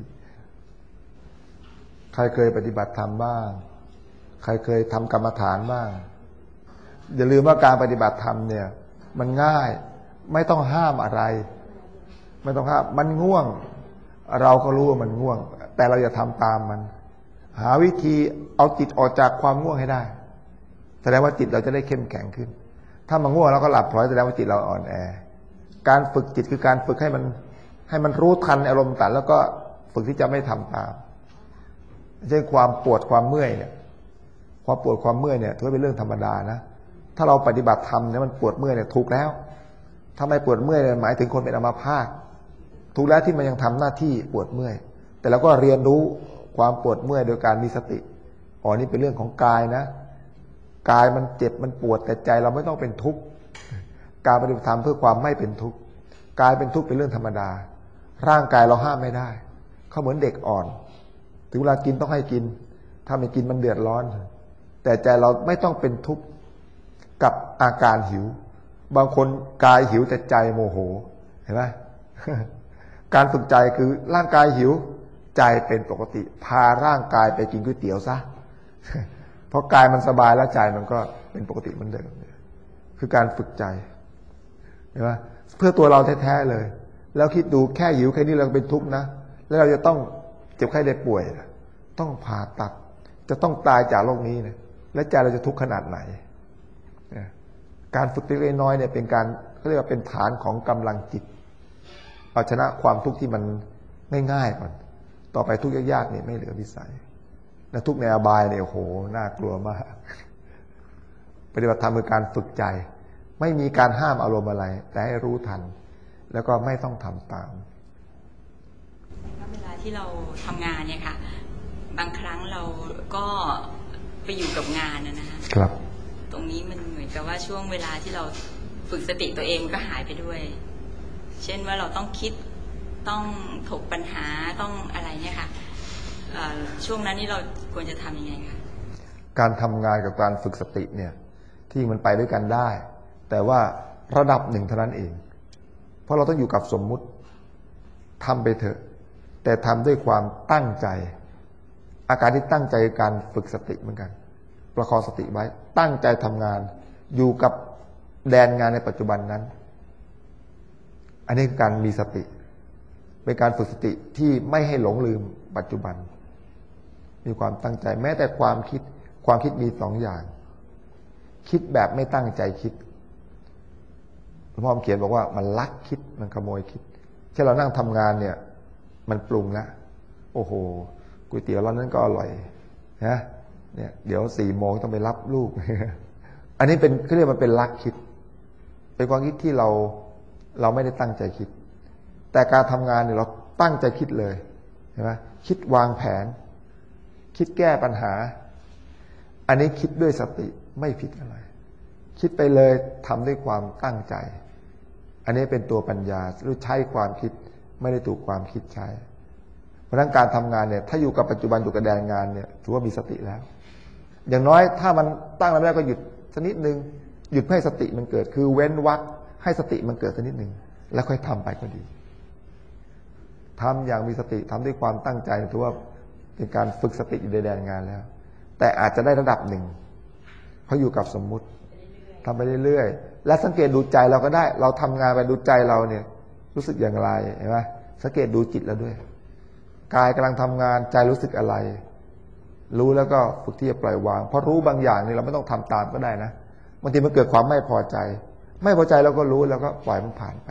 ใครเคยปฏิบัติธรรมบ้างใครเคยทำกรรมฐานบ้างอย่าลืมว่าการปฏิบัติธรรมเนี่ยมันง่ายไม่ต้องห้ามอะไรไม่ต้องห้ามมันง่วงเราก็รู้ว่ามันง่วงแต่เราอย่าทำตามมันหาวิธีเอาจิตออกจากความง่วงให้ได้แสดงว่าจิตเราจะได้เข้มแข็งขึ้นถ้ามันง่วงเราก็หลับพลอยแสดงว่าจิตเราอ่อนแอการฝึกจิตคือการฝึกให้มันรู้ทันอารมณ์ต่างแล้วก็ฝึกที่จะไม่ทำตามเช่นความปวดความเมื่อยเนี่ยความปวดความเมื่อยเนี่ยถือว่าเป็นเรื่องธรรมดานะถ้าเราปฏิบัติธรรมเนี่ยมันปวดเมื่อยเนี่ยถูกแล้วถ้าไม่ปวดเมื่อยเนี่ยหมายถึงคนเป็นอัมพาตถูกแล้วที่มันยังทำหน้าที่ปวดเมื่อยแต่เราก็เรียนรู้ความปวดเมื่อยโดยการมีสติอ๋อนี่เป็นเรื่องของกายนะกายมันเจ็บมันปวดแต่ใจเราไม่ต้องเป็นทุกข์การปฏิบัติธรรมเพื่อความไม่เป็นทุกข์กายเป็นทุกข์เป็นเรื่องธรรมดาร่างกายเราห้ามไม่ได้เขาเหมือนเด็กอ่อนถึงเวลากินต้องให้กินถ้าไม่กินมันเดือดร้อนแต่ใจเราไม่ต้องเป็นทุกข์กับอาการหิวบางคนกายหิวแต่ใจโมโหเห็นไหม การฝึกใจคือร่างกายหิวใจเป็นปกติพาร่างกายไปกินก๋วยเตี๋ยวซะ เพราะกายมันสบายแล้วใจมันก็เป็นปกติเหมือนเดิมคือการฝึกใจเห็นไหมเพื่อตัวเราแท้ๆเลยแล้วคิดดูแค่หิวแค่นี้เราเป็นทุกข์นะแล้วเราจะต้องเจ็บไข้ได้ป่วยต้องผ่าตัดจะต้องตายจากโรคนี้นะและใจเราจะทุกข์ขนาดไหนการฝึกเล็กๆน้อยๆเนี่ยเป็นการเขาเรียกว่าเป็นฐานของกำลังจิตเอาชนะความทุกข์ที่มันง่ายๆก่อนต่อไปทุกข์ยากๆเนี่ยไม่เหลือวิสัยและทุกข์ในอบายเนี่ยโอ้โหน่ากลัวมากปฏิบัติธรรมคือการฝึกใจไม่มีการห้ามอารมณ์อะไรแต่ให้รู้ทันแล้วก็ไม่ต้องทำตามเวลาที่เราทำงานเนี่ยค่ะบางครั้งเราก็ไปอยู่กับงานนะคะครับตรงนี้มันเหมือนกับว่าช่วงเวลาที่เราฝึกสติตัวเองก็หายไปด้วยเช่นว่าเราต้องคิดต้องถกปัญหาต้องอะไรเนี่ยค่ะช่วงนั้นนี่เราควรจะทำยังไงคะการทำงานกับการฝึกสติเนี่ยที่มันไปด้วยกันได้แต่ว่าระดับหนึ่งเท่านั้นเองเพราะเราต้องอยู่กับสมมุติทำไปเถอะแต่ทำด้วยความตั้งใจอาการที่ตั้งใจการฝึกสติเหมือนกันประคองสติไว้ตั้งใจทำงานอยู่กับแดนงานในปัจจุบันนั้นอันนี้คือการมีสติเป็นการฝึกสติที่ไม่ให้หลงลืมปัจจุบันมีความตั้งใจแม้แต่ความคิดมีสองอย่างคิดแบบไม่ตั้งใจคิดหลวงพ่อเขียนบอกว่ามันลักคิดมันขโมยคิดเช่นเรานั่งทำงานเนี่ยมันปรุงแล้วโอ้โหก๋วยเตี๋ยวร้านนั้นก็อร่อยนะเนี่ยเดี๋ยว4 โมงต้องไปรับลูก อันนี้เป็นเขาเรียกมันเป็นลักคิดเป็นความคิดที่เราไม่ได้ตั้งใจคิดแต่การทำงานเนี่ยเราตั้งใจคิดเลยเห็นไหมคิดวางแผนคิดแก้ปัญหาอันนี้คิดด้วยสติไม่ผิดอะไรคิดไปเลยทำด้วยความตั้งใจอันนี้เป็นตัวปัญญาหรือใช้ความคิดไม่ได้ถูกความคิดใช้เพราะฉะนั้นการทำงานเนี่ยถ้าอยู่กับปัจจุบันอยู่กับแดนงานเนี่ยถือว่ามีสติแล้วอย่างน้อยถ้ามันตั้งแล้วไม่ได้ก็หยุดสักนิดนึงหยุดให้สติมันเกิดคือเว้นวรรคให้สติมันเกิดสักนิดนึงแล้วค่อยทำไปก็ดีทำอย่างมีสติทำด้วยความตั้งใจถือว่าเป็นการฝึกสติอยู่ในแดนงานแล้วแต่อาจจะได้ระดับหนึ่งเพราะอยู่กับสมมุติทำไปเรื่อยๆและสังเกตดูใจเราก็ได้เราทำงานไปดูใจเราเนี่ยรู้สึกอย่างไรเห็นไหมสังเกตดูจิตเราด้วยกายกำลังทำงานใจรู้สึกอะไรรู้แล้วก็ฝึกที่จะปล่อยวางเพราะรู้บางอย่างนี่เราไม่ต้องทำตามก็ได้นะบางทีมันเกิดความไม่พอใจเราก็รู้แล้วก็ปล่อยมันผ่านไป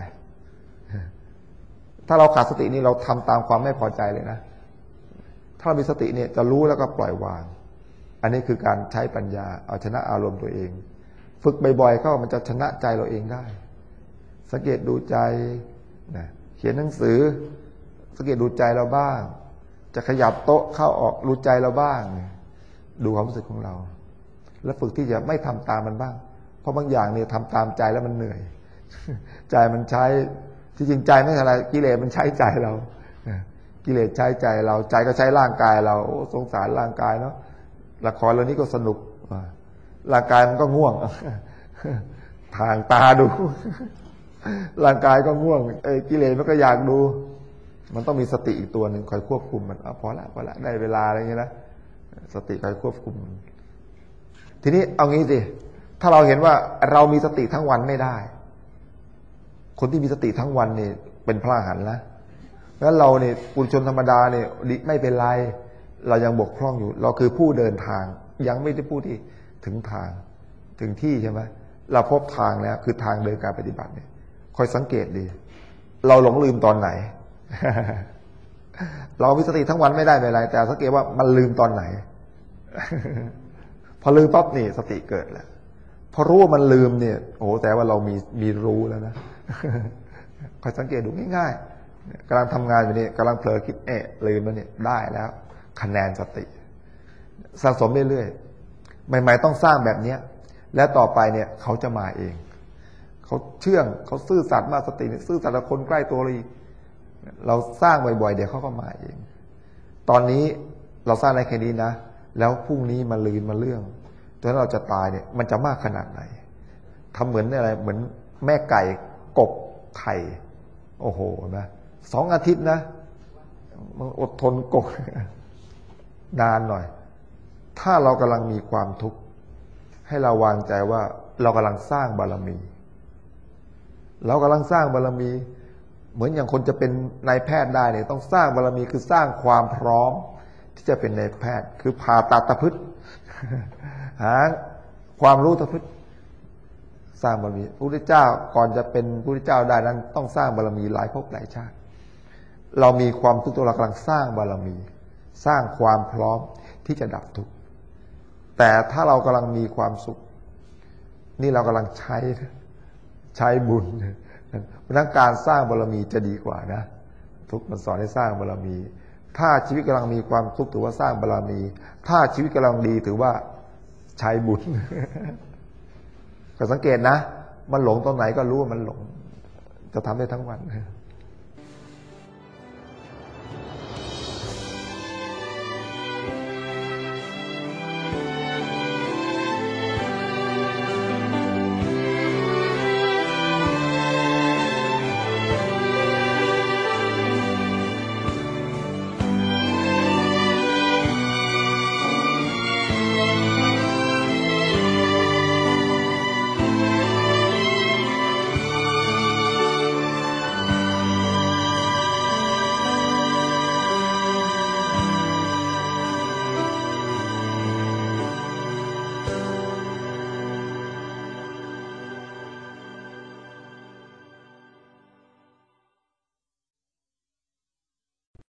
ถ้าเราขาดสตินี่เราทำตามความไม่พอใจเลยนะถ้าเรามีสติเนี่ยจะรู้แล้วก็ปล่อยวางอันนี้คือการใช้ปัญญาเอาชนะอารมณ์ตัวเองฝึกบ่อยๆก็มันจะชนะใจเราเองได้สังเกตดูใจนะเขียนหนังสือสังเกตดูใจเราบ้างจะขยับโต๊ะเข้าออกรู้ใจเราบ้างดูความรู้สึกของเราแล้วฝึกที่จะไม่ทำตามมันบ้างเพราะบางอย่างเนี่ยทำตามใจแล้วมันเหนื่อยใจมันใช้ที่จริงใจไม่ใช่อะไรกิเลสมันใช้ใจเรากิเลสใช้ใจเราใจก็ใช้ร่างกายเราสงสารร่างกายเนาะละครเรื่องนี้ก็สนุกร่างกายมันก็ง่วงทางตาดูร่างกายก็ง่วงกิเลสมันก็อยากดูมันต้องมีสติอีกตัวหนึ่งคอยควบคุมมันพอละได้เวลาอะไรอย่างเงี้ยนะสติคอยควบคุมทีนี้เอางี้สิถ้าเราเห็นว่าเรามีสติทั้งวันไม่ได้คนที่มีสติทั้งวันนี่เป็นพระอรหันต์แล้วแล้วเราเนี่ยปุถุชนธรรมดาเนี่ยไม่เป็นไรเรายังบกพร่องอยู่เราคือผู้เดินทางยังไม่ได้ผู้ที่ถึงทางถึงที่ใช่ไหมเราพบทางแล้วคือทางเดินการปฏิบัติเนี่ยคอยสังเกตดีเราหลงลืมตอนไหน เรามีสติทั้งวันไม่ได้เป็นไรแต่สังเกตว่ามันลืมตอนไหน พอลืมปั๊บนี่สติเกิดแล้วพอรู้ว่ามันลืมเนี่ยโอ้แต่ว่าเรามีรู้แล้วนะ คอยสังเกตดูง่ายๆกำลังทำงานอยู่นี่กำลังเผลอคิดลืมแล้วเนี่ยได้แล้วคะแนนสติสะสมเรื่อยๆใหม่ๆต้องสร้างแบบนี้แล้วต่อไปเนี่ยเขาจะมาเองเขาเชื่องเขาซื่อสัตย์มากสติเนี่ยซื่อสัตย์กับคนใกล้ตัวเราสร้างบ่อยๆเดี๋ยวเขาก็มาเองตอนนี้เราสร้างในแค่นี้นะแล้วพรุ่งนี้มาลืนมาเรื่องจนเราจะตายเนี่ยมันจะมากขนาดไหนทำเหมือนอะไรเหมือนแม่ไก่กกไข่โอ้โหนะ2 อาทิตย์นะมันอดทนกกนานหน่อย ถ้าเรากำลังมีความทุกข์ให้เราวางใจว่าเรากำลังสร้างบารมี เรากำลังสร้างบารมี เหมือนอย่างคนจะเป็นนายแพทย์ได้เนี่ยต้องสร้างบารมีคือสร้างความพร้อมที่จะเป็นนายแพทย์คือผ่าตัดตะพึดหาความรู้ตะพึดสร้างบารมีพระพุทธเจ้าก่อนจะเป็นพระพุทธเจ้าได้นั้นต้องสร้างบารมีหลายภพหลายชาติเรามีความทุกข์ตัวเรากำลังสร้างบารมี สร้างความพร้อมที่จะดับทุกข์แต่ถ้าเรากำลังมีความสุขนี่เรากำลังใช้บุญเพราะนั้นการสร้างบารมีจะดีกว่านะทุกมันสอนให้สร้างบารมีถ้าชีวิตกำลังมีความทุกข์ถือว่าสร้างบารมี ถ้าชีวิตกำลังดีถือว่าใช้บุญ ก็สังเกตนะมันหลงตรงไหนก็รู้ว่ามันหลงจะทำได้ทั้งวัน